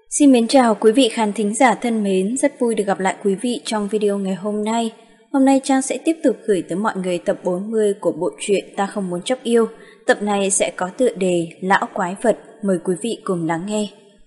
Xin mến chào quý vị khán thính giả thân mến, rất vui được gặp lại quý vị trong video ngày hôm nay. Hôm nay Trang sẽ tiếp tục gửi tới mọi người tập 40 của bộ truyện Ta Không Muốn Chấp Yêu. Tập này sẽ có tựa đề Lão Quái Vật, mời quý vị cùng lắng nghe.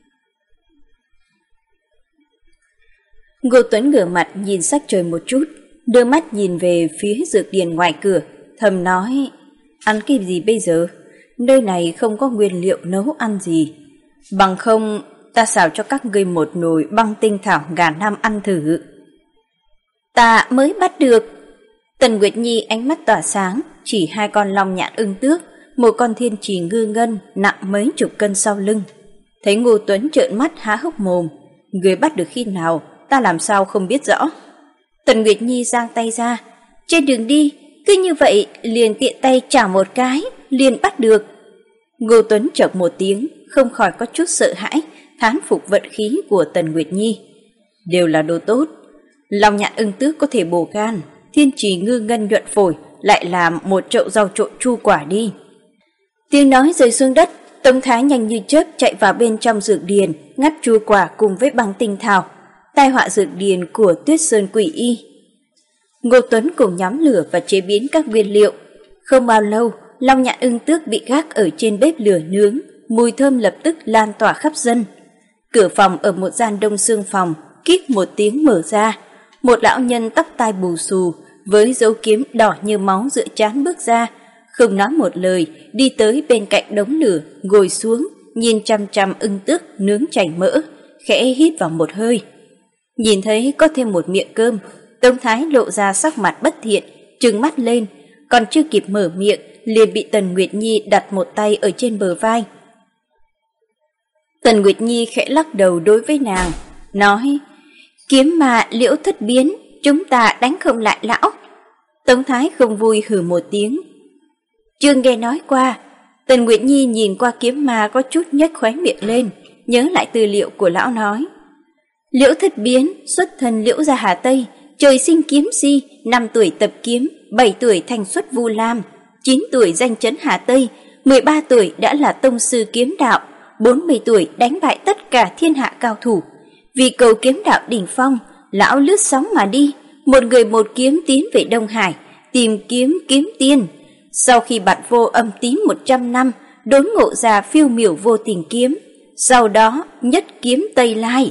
Ngô Tuấn ngửa mặt nhìn sắc trời một chút, đưa mắt nhìn về phía dược điền ngoài cửa, thầm nói: ăn cái gì bây giờ? Nơi này không có nguyên liệu nấu ăn gì. Bằng không ta xào cho các ngươi một nồi băng tinh thảo gà nam ăn thử. Ta mới bắt được. Tần Nguyệt Nhi ánh mắt tỏa sáng, chỉ hai con long nhạn ưng tước, một con thiên trì ngư ngân nặng mấy chục cân sau lưng. Thấy Ngô Tuấn trợn mắt há hốc mồm, người bắt được khi nào, ta làm sao không biết rõ. Tần Nguyệt Nhi giang tay ra, trên đường đi, cứ như vậy liền tiện tay chảo một cái, liền bắt được. Ngô Tuấn chợt một tiếng, không khỏi có chút sợ hãi, thán phục vận khí của Tần Nguyệt Nhi. Đều là đồ tốt, long nhạn ưng tước có thể bổ gan, thiên trì ngư ngân nhuận phổi, lại làm một chậu rau trộn chu quả đi. Tiếng nói rơi xuống đất, Tống Thái nhanh như chớp chạy vào bên trong dược điền, ngắt chu quả cùng với băng tinh thảo. Tai họa dược điền của Tuyết Sơn Quỷ Y. Ngô Tuấn cùng nhóm lửa và chế biến các nguyên liệu. Không bao lâu, long nhạn ưng tước bị gác ở trên bếp lửa nướng, mùi thơm lập tức lan tỏa khắp sân. Cửa phòng ở một gian đông xương phòng, kít một tiếng mở ra. Một lão nhân tóc tai bù xù, với dấu kiếm đỏ như máu giữa trán bước ra, không nói một lời, đi tới bên cạnh đống lửa, ngồi xuống, nhìn chăm chăm ưng tước nướng chảy mỡ, khẽ hít vào một hơi. Nhìn thấy có thêm một miệng cơm, Tống Thái lộ ra sắc mặt bất thiện, trừng mắt lên, còn chưa kịp mở miệng, liền bị Tần Nguyệt Nhi đặt một tay ở trên bờ vai. Tần Nguyệt Nhi khẽ lắc đầu đối với nàng, nói: kiếm mà Liễu Thất biến, chúng ta đánh không lại lão. Tống Thái không vui hừ một tiếng. Chưa nghe nói qua. Tần Nguyệt Nhi nhìn qua kiếm ma có chút nhếch khóe miệng lên, nhớ lại tư liệu của lão nói: Liễu Thất biến, xuất thân Liễu gia Hà Tây, trời sinh kiếm si, 5 tuổi tập kiếm, 7 tuổi thành xuất Vu Lam, 9 tuổi danh chấn Hà Tây, 13 tuổi đã là tông sư kiếm đạo, 40 tuổi đánh bại tất cả thiên hạ cao thủ. Vì cầu kiếm đạo đỉnh phong, lão lướt sóng mà đi, một người một kiếm tiến về Đông Hải, tìm kiếm kiếm tiên. Sau khi bạt vô âm tím 100 năm, đốn ngộ ra phiêu miểu vô tình kiếm, sau đó nhất kiếm Tây Lai.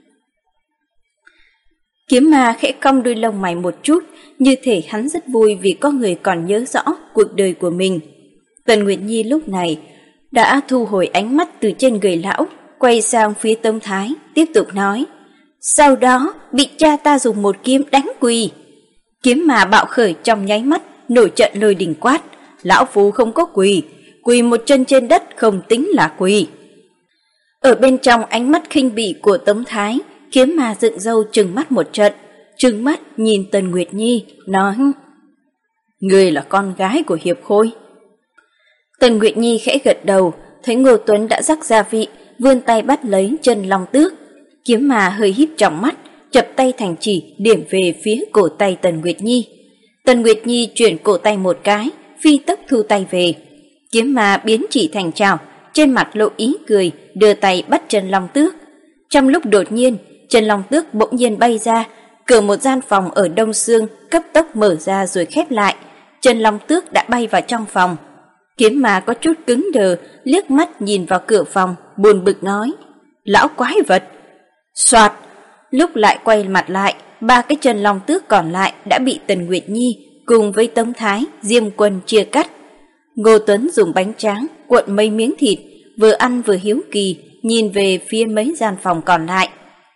Kiếm ma khẽ cong đuôi lông mày một chút, như thể hắn rất vui vì có người còn nhớ rõ cuộc đời của mình. Tần Nguyệt Nhi lúc này đã thu hồi ánh mắt từ trên người lão, quay sang phía Tống Thái, tiếp tục nói: sau đó bị cha ta dùng một kiếm đánh quỳ. Kiếm ma bạo khởi trong nháy mắt, nổi trận lôi đình quát: lão phu không có quỳ, quỳ một chân trên đất không tính là quỳ. Ở bên trong ánh mắt khinh bỉ của Tống Thái, kiếm ma dựng râu trừng mắt một trận, trừng mắt nhìn Tần Nguyệt Nhi, nói: ngươi là con gái của Hiệp Khôi. Tần Nguyệt Nhi khẽ gật đầu, thấy Ngô Tuấn đã rắc gia vị, vươn tay bắt lấy chân long tước. Kiếm ma hơi híp trong mắt, chập tay thành chỉ điểm về phía cổ tay Tần Nguyệt Nhi. Tần Nguyệt Nhi chuyển cổ tay một cái, phi tốc thu tay về. Kiếm ma biến chỉ thành chảo, trên mặt lộ ý cười, đưa tay bắt chân long tước. Trong lúc đột nhiên, chân long tước bỗng nhiên bay ra, cửa một gian phòng ở Đông Xương cấp tốc mở ra rồi khép lại. Chân long tước đã bay vào trong phòng. Kiếm ma có chút cứng đờ, liếc mắt nhìn vào cửa phòng, buồn bực nói: lão quái vật. Soạt, lúc lại quay mặt lại, 3 cái chân long tước còn lại đã bị Tần Nguyệt Nhi cùng với Tống Thái, Diêm Quân chia cắt. Ngô Tuấn dùng bánh tráng cuộn mấy miếng thịt, vừa ăn vừa hiếu kỳ nhìn về phía mấy gian phòng còn lại.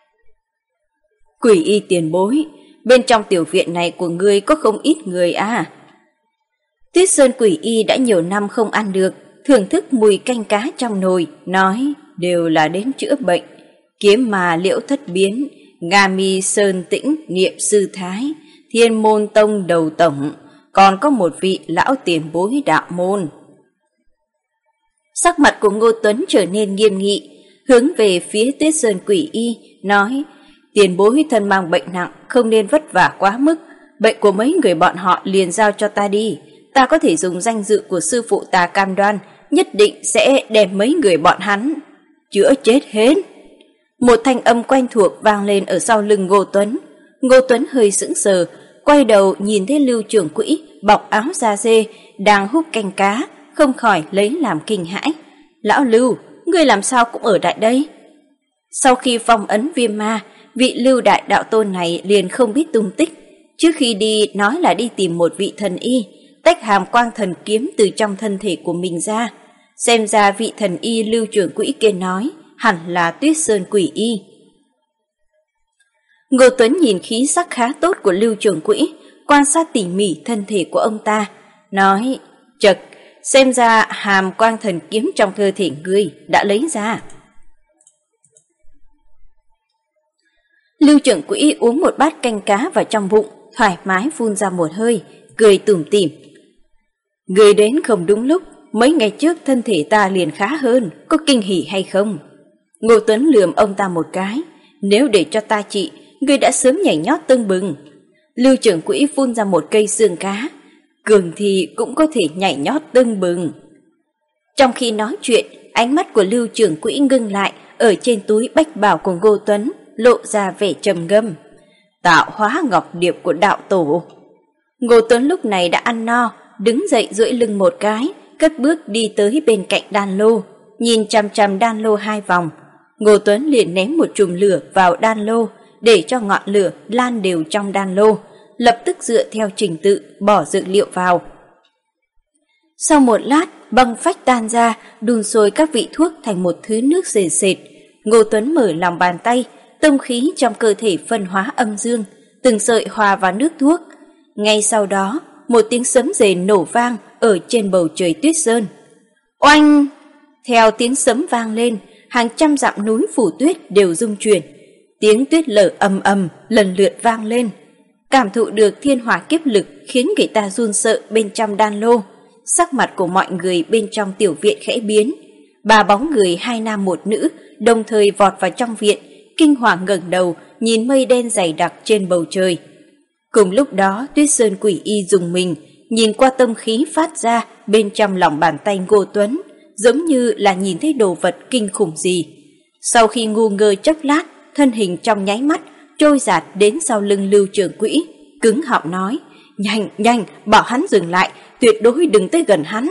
Quỷ Y tiền bối, bên trong tiểu viện này của ngươi có không ít người à? Tuyết Sơn Quỷ Y đã nhiều năm không ăn được, thưởng thức mùi canh cá trong nồi, nói: đều là đến chữa bệnh. Kiếm ma Liễu Thất biến, Nga Mi Sơn Tĩnh Niệm Sư Thái, Thiên Môn Tông đầu tổng, còn có một vị lão tiền bối đạo môn. Sắc mặt của Ngô Tuấn trở nên nghiêm nghị, hướng về phía Tuyết Sơn Quỷ Y, nói: tiền bối thân mang bệnh nặng, không nên vất vả quá mức, bệnh của mấy người bọn họ liền giao cho ta đi, ta có thể dùng danh dự của sư phụ ta cam đoan, nhất định sẽ đem mấy người bọn hắn chữa chết hết. Một thanh âm quen thuộc vang lên ở sau lưng Ngô Tuấn. Ngô Tuấn hơi sững sờ, quay đầu nhìn thấy Lưu trưởng quỹ bọc áo da dê đang hút canh cá, không khỏi lấy làm kinh hãi. Lão Lưu, ngươi làm sao cũng ở tại đây? Sau khi phong ấn viêm ma, vị Lưu đại đạo tôn này liền không biết tung tích. Trước khi đi nói là đi tìm một vị thần y, tách hàm quang thần kiếm từ trong thân thể của mình ra. Xem ra vị thần y Lưu trưởng quỹ kia nói hẳn là Tuyết Sơn quỷ y. Ngô Tuấn nhìn khí sắc khá tốt của Lưu trưởng quỹ, quan sát tỉ mỉ thân thể của ông ta, nói: "Chậc, xem ra hàm quang thần kiếm trong cơ thể ngươi đã lấy ra." Lưu trưởng quỹ uống một bát canh cá vào trong bụng, thoải mái phun ra một hơi, cười tủm tỉm. "Ngươi đến không đúng lúc, mấy ngày trước thân thể ta liền khá hơn, có kinh hỉ hay không?" Ngô Tuấn lườm ông ta một cái, "Nếu để cho ta trị, ngươi đã sớm nhảy nhót tưng bừng." Lưu trưởng quỹ phun ra một cây xương cá, "Cường thì cũng có thể nhảy nhót tưng bừng." Trong khi nói chuyện, ánh mắt của Lưu trưởng quỹ ngưng lại ở trên túi bách bảo của Ngô Tuấn, lộ ra vẻ trầm ngâm. "Tạo hóa ngọc điệp của đạo tổ." Ngô Tuấn lúc này đã ăn no, đứng dậy duỗi lưng một cái, cất bước đi tới bên cạnh đan lô, nhìn chằm chằm đan lô 2 vòng. Ngô Tuấn liền ném một chùm lửa vào đan lô, để cho ngọn lửa lan đều trong đan lô, lập tức dựa theo trình tự bỏ dược liệu vào. Sau một lát, băng phách tan ra, đun sôi các vị thuốc thành một thứ nước sền sệt. Ngô Tuấn mở lòng bàn tay, tông khí trong cơ thể phân hóa âm dương, từng sợi hòa vào nước thuốc. Ngay sau đó, một tiếng sấm rền nổ vang ở trên bầu trời Tuyết Sơn. Oanh! Theo tiếng sấm vang lên, hàng trăm dặm núi phủ tuyết đều rung chuyển. Tiếng tuyết lở ầm ầm lần lượt vang lên. Cảm thụ được thiên hỏa kiếp lực khiến người ta run sợ bên trong đan lô. Sắc mặt của mọi người bên trong tiểu viện khẽ biến. 3 bóng người 2 nam 1 nữ đồng thời vọt vào trong viện, kinh hoàng ngẩng đầu nhìn mây đen dày đặc trên bầu trời. Cùng lúc đó, Tuyết Sơn quỷ y dùng mình, nhìn qua tâm khí phát ra bên trong lòng bàn tay Ngô Tuấn, giống như là nhìn thấy đồ vật kinh khủng gì. Sau khi ngu ngơ chốc lát, thân hình trong nháy mắt trôi dạt đến sau lưng Lưu trưởng quỹ, cứng họng nói: "Nhanh, nhanh, bảo hắn dừng lại, tuyệt đối đừng tới gần hắn."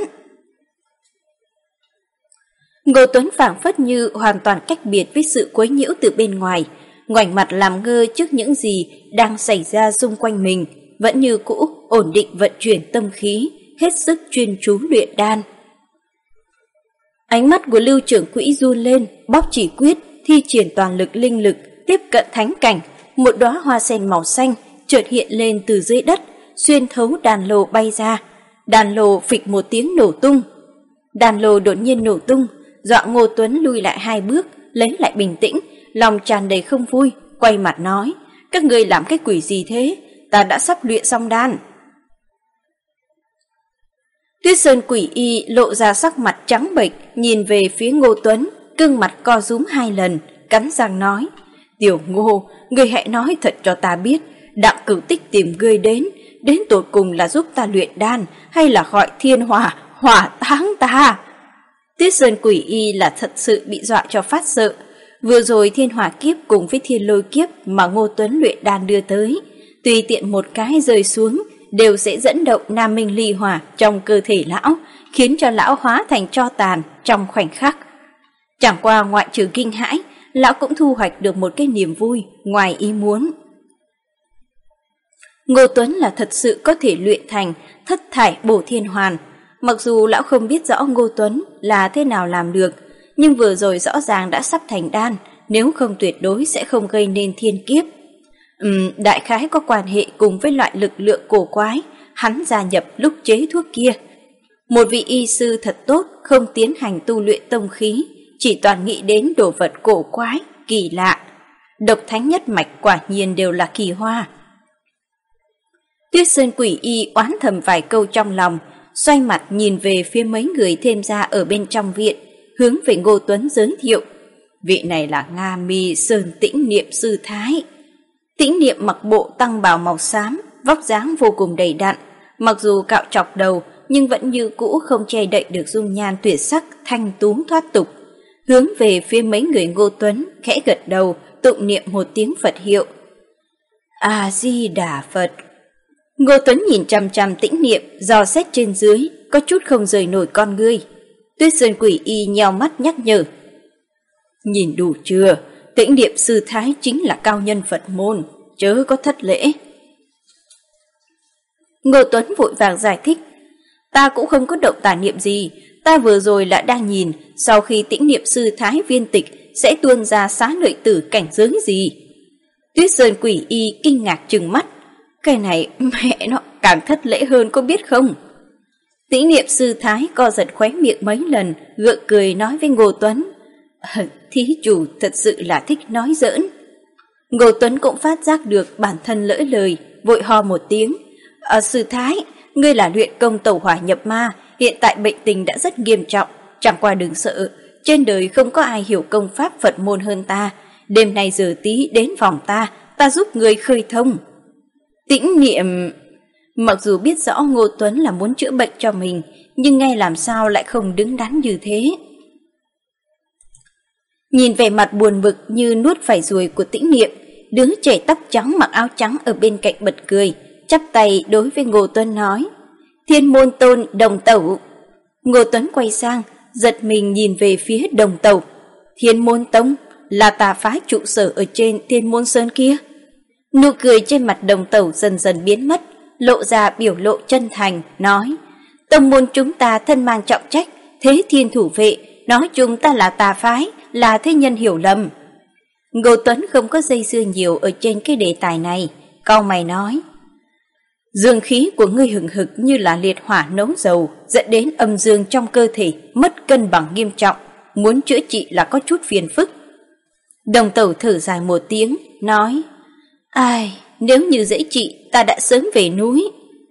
Ngô Tuấn phảng phất như hoàn toàn cách biệt với sự quấy nhiễu từ bên ngoài, ngoảnh mặt làm ngơ trước những gì đang xảy ra xung quanh mình, vẫn như cũ ổn định vận chuyển tâm khí, hết sức chuyên chú luyện đan. Ánh mắt của Lưu trưởng quỹ run lên, bóp chỉ quyết, thi triển toàn lực linh lực, tiếp cận thánh cảnh. Một đóa hoa sen màu xanh chợt hiện lên từ dưới đất, xuyên thấu đàn lô bay ra. Đàn lô phịch một tiếng nổ tung. Đàn lô đột nhiên nổ tung, dọa Ngô Tuấn lùi lại 2 bước, lấy lại bình tĩnh, lòng tràn đầy không vui, quay mặt nói: "Các ngươi làm cái quỷ gì thế? Ta đã sắp luyện xong đan." Tuyết Sơn quỷ y lộ ra sắc mặt trắng bệch, nhìn về phía Ngô Tuấn, gương mặt co rúm 2 lần, cắn răng nói: "Tiểu Ngô, ngươi hãy nói thật cho ta biết, Đặng Cửu Tích tìm ngươi đến tột cùng là giúp ta luyện đan hay là gọi thiên hỏa hỏa táng ta?" Tuyết Sơn quỷ y là thật sự bị dọa cho phát sợ. Vừa rồi thiên hỏa kiếp cùng với thiên lôi kiếp mà Ngô Tuấn luyện đan đưa tới, tùy tiện một cái rơi xuống đều sẽ dẫn động nam minh ly hỏa trong cơ thể lão, khiến cho lão hóa thành tro tàn trong khoảnh khắc. Chẳng qua ngoại trừ kinh hãi, lão cũng thu hoạch được một cái niềm vui ngoài ý muốn. Ngô Tuấn là thật sự có thể luyện thành thất thải bổ thiên hoàn. Mặc dù lão không biết rõ Ngô Tuấn là thế nào làm được, nhưng vừa rồi rõ ràng đã sắp thành đan, nếu không tuyệt đối sẽ không gây nên thiên kiếp. Đại khái có quan hệ cùng với loại lực lượng cổ quái hắn gia nhập lúc chế thuốc kia. Một vị y sư thật tốt, không tiến hành tu luyện tông khí, chỉ toàn nghĩ đến đồ vật cổ quái, kỳ lạ. Độc thánh nhất mạch quả nhiên đều là kỳ hoa. Tuyết Sơn quỷ y oán thầm vài câu trong lòng, xoay mặt nhìn về phía mấy người thêm ra ở bên trong viện, hướng về Ngô Tuấn giới thiệu: "Vị này là Nga Mi Sơn Tĩnh Niệm sư thái." Tĩnh Niệm mặc bộ tăng bào màu xám, vóc dáng vô cùng đầy đặn, mặc dù cạo trọc đầu nhưng vẫn như cũ không che đậy được dung nhan tuyệt sắc thanh tú thoát tục. hướng về phía mấy người Ngô Tuấn, khẽ gật đầu, tụng niệm một tiếng Phật hiệu. A-di-đà Phật. Ngô Tuấn nhìn chằm chằm Tĩnh Niệm, dò xét trên dưới, có chút không rời nổi con ngươi. Tuyết Sơn Quỷ Y nheo mắt nhắc nhở. Nhìn đủ chưa, Tĩnh Niệm sư thái chính là cao nhân Phật môn, chớ có thất lễ. Ngô Tuấn vội vàng giải thích. Ta cũng không có động tà niệm gì, ta vừa rồi là đang nhìn sau khi Tĩnh Niệm sư thái viên tịch sẽ tuôn ra xá lợi tử cảnh giới gì. Tuyết Sơn Quỷ Y kinh ngạc trừng mắt. Cái này mẹ nó càng thất lễ hơn có biết không? Tĩnh Niệm sư thái co giật khóe miệng mấy lần, gượng cười nói với Ngô Tuấn. Thí chủ thật sự là thích nói giỡn. Ngô Tuấn cũng phát giác được bản thân lỡ lời, vội ho một tiếng. Sư thái, ngươi là luyện công tẩu hỏa nhập ma, hiện tại bệnh tình đã rất nghiêm trọng, chẳng qua đừng sợ, trên đời không có ai hiểu công pháp Phật môn hơn ta. Đêm nay giờ tí đến phòng ta giúp ngươi khơi thông. Tĩnh Niệm mặc dù biết rõ Ngô Tuấn là muốn chữa bệnh cho mình, nhưng nghe làm sao lại không đứng đắn như thế. Nhìn vẻ mặt buồn bực như nuốt phải ruồi của Tĩnh Niệm, đứa trẻ tóc trắng mặc áo trắng ở bên cạnh bật cười, chắp tay đối với Ngô Tuấn nói. Thiên Môn Tôn Đồng Tẩu. Ngô Tuấn quay sang, giật mình nhìn về phía Đồng Tẩu. Thiên Môn Tông là tà phái trụ sở ở trên Thiên Môn Sơn kia. Nụ cười trên mặt Đồng Tẩu dần dần biến mất, lộ ra biểu lộ chân thành, nói. Tông môn chúng ta thân mang trọng trách, thế thiên thủ vệ, nói chúng ta là tà phái, là thế nhân hiểu lầm. Ngô Tuấn không có dây dưa nhiều ở trên cái đề tài này, cau mày nói. Dương khí của ngươi hừng hực như là liệt hỏa nấu dầu, dẫn đến âm dương trong cơ thể mất cân bằng nghiêm trọng, muốn chữa trị là có chút phiền phức. Đồng Tẩu thở dài một tiếng, nói. Ai, nếu như dễ trị, ta đã sớm về núi.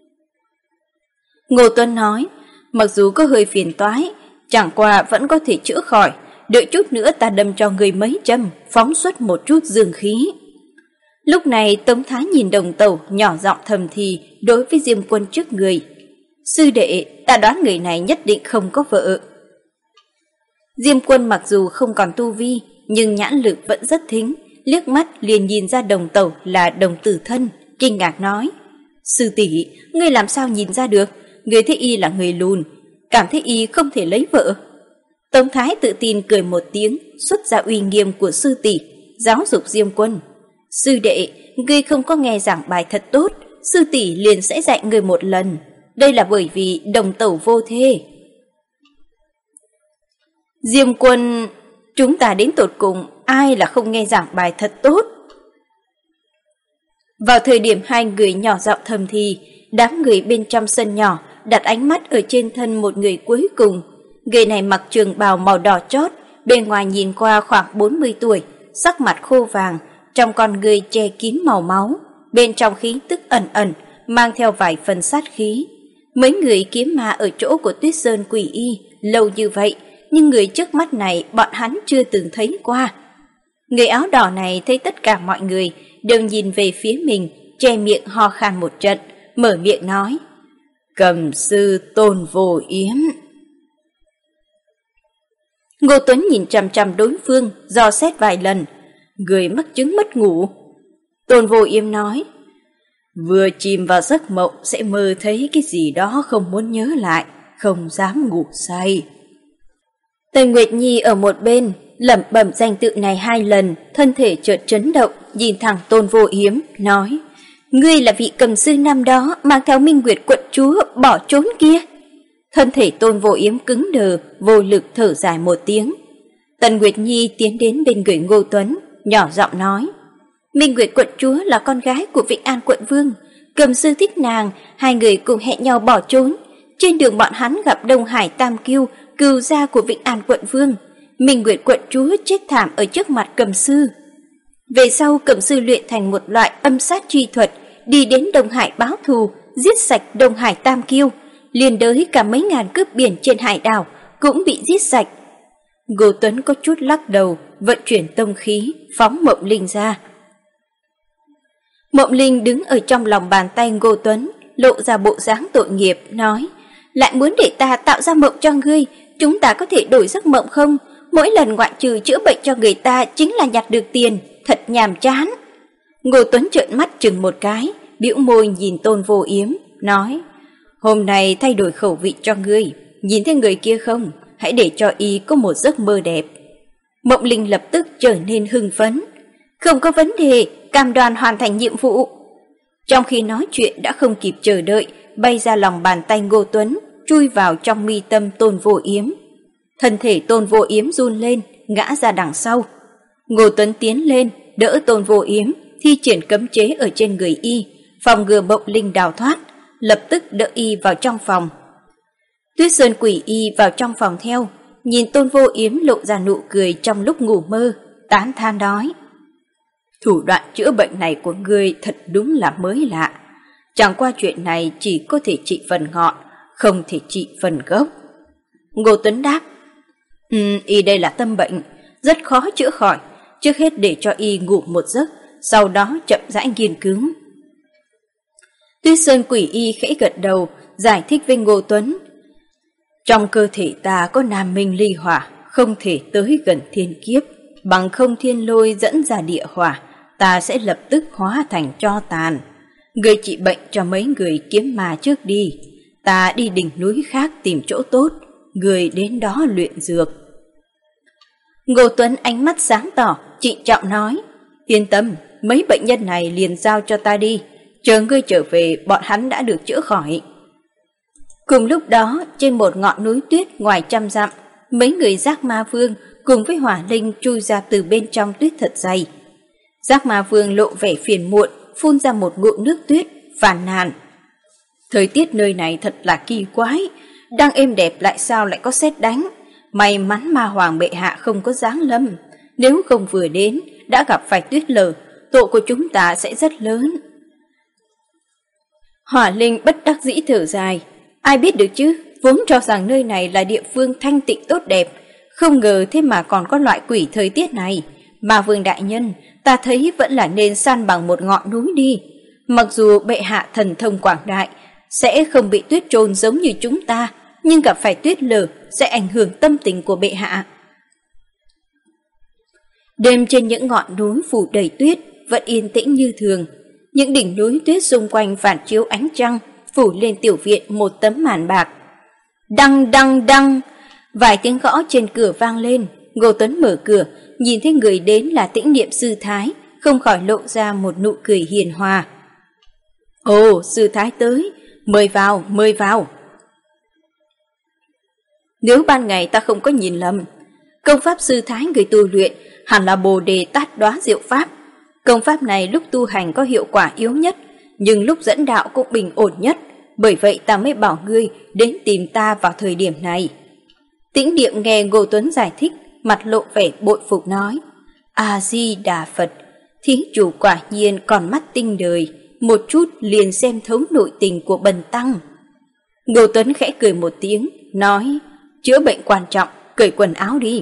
Ngô Tuấn nói, mặc dù có hơi phiền toái, chẳng qua vẫn có thể chữa khỏi, đợi chút nữa ta đâm cho người mấy châm, phóng xuất một chút dương khí. Lúc này Tống Thái nhìn Đồng Tẩu nhỏ giọng thầm thì đối với Diêm Quân trước người. Sư đệ, ta đoán người này nhất định không có vợ. Diêm Quân mặc dù không còn tu vi, nhưng nhãn lực vẫn rất thính, liếc mắt liền nhìn ra Đồng Tẩu là đồng tử thân, kinh ngạc nói. Sư tỷ, ngươi làm sao nhìn ra được? Người thấy y là người lùn, cảm thấy y không thể lấy vợ. Tống Thái tự tin cười một tiếng, xuất ra uy nghiêm của sư tỷ, giáo dục Diêm Quân. Sư đệ, ngươi không có nghe giảng bài thật tốt, sư tỷ liền sẽ dạy ngươi một lần. Đây là bởi vì Đồng Tẩu vô thê. Diêm Quân, chúng ta đến tột cùng ai là không nghe giảng bài thật tốt? Vào thời điểm hai người nhỏ giọng thầm thì, đám người bên trong sân nhỏ đặt ánh mắt ở trên thân một người cuối cùng. Người này mặc trường bào màu đỏ chót, bên ngoài nhìn qua khoảng 40 tuổi, sắc mặt khô vàng, trong con người che kín màu máu, bên trong khí tức ẩn ẩn, mang theo vài phần sát khí. Mấy người kiếm ma ở chỗ của Tuyết Sơn Quỷ Y lâu như vậy, nhưng người trước mắt này bọn hắn chưa từng thấy qua. Người áo đỏ này thấy tất cả mọi người đều nhìn về phía mình, che miệng ho khan một trận, mở miệng nói. Cầm sư Tôn Vô Yếm. Ngô Tuấn nhìn chằm chằm đối phương, dò xét vài lần. Người mắc chứng mất ngủ. Tôn Vô Yếm nói. Vừa chìm vào giấc mộng sẽ mơ thấy cái gì đó không muốn nhớ lại, không dám ngủ say. Tần Nguyệt Nhi ở một bên, lẩm bẩm danh tự này 2 lần, thân thể chợt chấn động, nhìn thẳng Tôn Vô Yếm, nói. Ngươi là vị cầm sư năm đó mang theo Minh Nguyệt quận chúa bỏ trốn kia. Thân thể Tôn Vô Yếm cứng đờ, vô lực thở dài một tiếng. Tần Nguyệt Nhi tiến đến bên người Ngô Tuấn, nhỏ giọng nói. Minh Nguyệt quận chúa là con gái của Vĩnh An quận vương, cầm sư thích nàng, hai người cùng hẹn nhau bỏ trốn. Trên đường bọn hắn gặp Đông Hải Tam Kiêu, cừu gia của Vĩnh An quận vương. Minh Nguyệt quận chúa chết thảm ở trước mặt cầm sư. Về sau cầm sư luyện thành một loại âm sát chi thuật, đi đến Đông Hải báo thù, giết sạch Đông Hải Tam Kiêu, liền đới cả mấy ngàn cướp biển trên hải đảo cũng bị giết sạch. Ngô Tuấn có chút lắc đầu, vận chuyển tông khí, phóng Mộng Linh ra. Mộng Linh đứng ở trong lòng bàn tay Ngô Tuấn, lộ ra bộ dáng tội nghiệp, nói. Lại muốn để ta tạo ra mộng cho ngươi, chúng ta có thể đổi giấc mộng không? mỗi lần ngoại trừ chữa bệnh cho người ta chính là nhặt được tiền, thật nhàm chán. Ngô Tuấn trợn mắt chừng một cái, bĩu môi nhìn Tôn Vô Yếm, nói: hôm nay thay đổi khẩu vị cho ngươi, nhìn thấy người kia không, hãy để cho y có một giấc mơ đẹp. Mộng Linh lập tức trở nên hưng phấn. Không có vấn đề, cam đoan hoàn thành nhiệm vụ. Trong khi nói chuyện đã không kịp chờ đợi, bay ra lòng bàn tay Ngô Tuấn, chui vào trong mi tâm Tôn Vô Yếm. Thân thể Tôn Vô Yếm run lên, ngã ra đằng sau. Ngô Tuấn tiến lên, đỡ Tôn Vô Yếm, thi triển cấm chế ở trên người y, phòng ngừa Mộng Linh đào thoát, lập tức đỡ y vào trong phòng. Tuyết Sơn quỷ y vào trong phòng theo, nhìn Tôn Vô Yếm lộ ra nụ cười trong lúc ngủ mơ, tán than nói: thủ đoạn chữa bệnh này của ngươi thật đúng là mới lạ. Chẳng qua chuyện này chỉ có thể trị phần ngọn, không thể trị phần gốc. Ngô Tuấn đáp: y đây là tâm bệnh, rất khó chữa khỏi, trước hết để cho y ngủ một giấc, sau đó chậm rãi nghiên cứu. Tuyết Sơn quỷ y khẽ gật đầu, giải thích với Ngô Tuấn: trong cơ thể ta có nam minh ly hỏa, không thể tới gần thiên kiếp, bằng không thiên lôi dẫn ra địa hỏa, ta sẽ lập tức hóa thành tro tàn. Người trị bệnh cho mấy người kiếm ma trước đi, ta đi đỉnh núi khác tìm chỗ tốt, người đến đó luyện dược. Ngô Tuấn ánh mắt sáng tỏ, trịnh trọng nói: yên tâm, mấy bệnh nhân này liền giao cho ta đi, chờ ngươi trở về bọn hắn đã được chữa khỏi. Cùng lúc đó, trên một ngọn núi tuyết ngoài 100 dặm, mấy người Giác Ma Vương cùng với Hỏa Linh chui ra từ bên trong tuyết thật dày. Giác Ma Vương lộ vẻ phiền muộn, phun ra một ngụm nước tuyết, phàn nàn: thời tiết nơi này thật là kỳ quái, đang êm đẹp lại sao lại có sét đánh. May mắn Ma Hoàng bệ hạ không có giáng lâm, nếu không vừa đến đã gặp phải tuyết lở, tội của chúng ta sẽ rất lớn. Hỏa Linh bất đắc dĩ thở dài: ai biết được chứ, vốn cho rằng nơi này là địa phương thanh tịnh tốt đẹp, không ngờ thế mà còn có loại quỷ thời tiết này. Ma Vương đại nhân, ta thấy vẫn là nên san bằng một ngọn núi đi. Mặc dù bệ hạ thần thông quảng đại, sẽ không bị tuyết trôn giống như chúng ta, nhưng gặp phải tuyết lở sẽ ảnh hưởng tâm tình của bệ hạ. Đêm trên những ngọn núi phủ đầy tuyết vẫn yên tĩnh như thường. Những đỉnh núi tuyết xung quanh phản chiếu ánh trăng, phủ lên tiểu viện một tấm màn bạc. Đăng đăng đăng, vài tiếng gõ trên cửa vang lên. Ngô Tuấn mở cửa, nhìn thấy người đến là Tĩnh Niệm sư thái, không khỏi lộ ra một nụ cười hiền hòa. Ồ, sư thái tới, mời vào, mời vào. Nếu ban ngày ta không có nhìn lầm, công pháp sư thái người tu luyện hẳn là Bồ Đề Tát Đóa Diệu Pháp. Công pháp này lúc tu hành có hiệu quả yếu nhất, nhưng lúc dẫn đạo cũng bình ổn nhất, bởi vậy ta mới bảo ngươi đến tìm ta vào thời điểm này. Tĩnh Niệm nghe Ngô Tuấn giải thích, mặt lộ vẻ bội phục nói: A-di-đà Phật, thí chủ quả nhiên còn mắt tinh đời, một chút liền xem thấu nội tình của bần tăng. Ngô Tuấn khẽ cười một tiếng, nói: chữa bệnh quan trọng, cởi quần áo đi.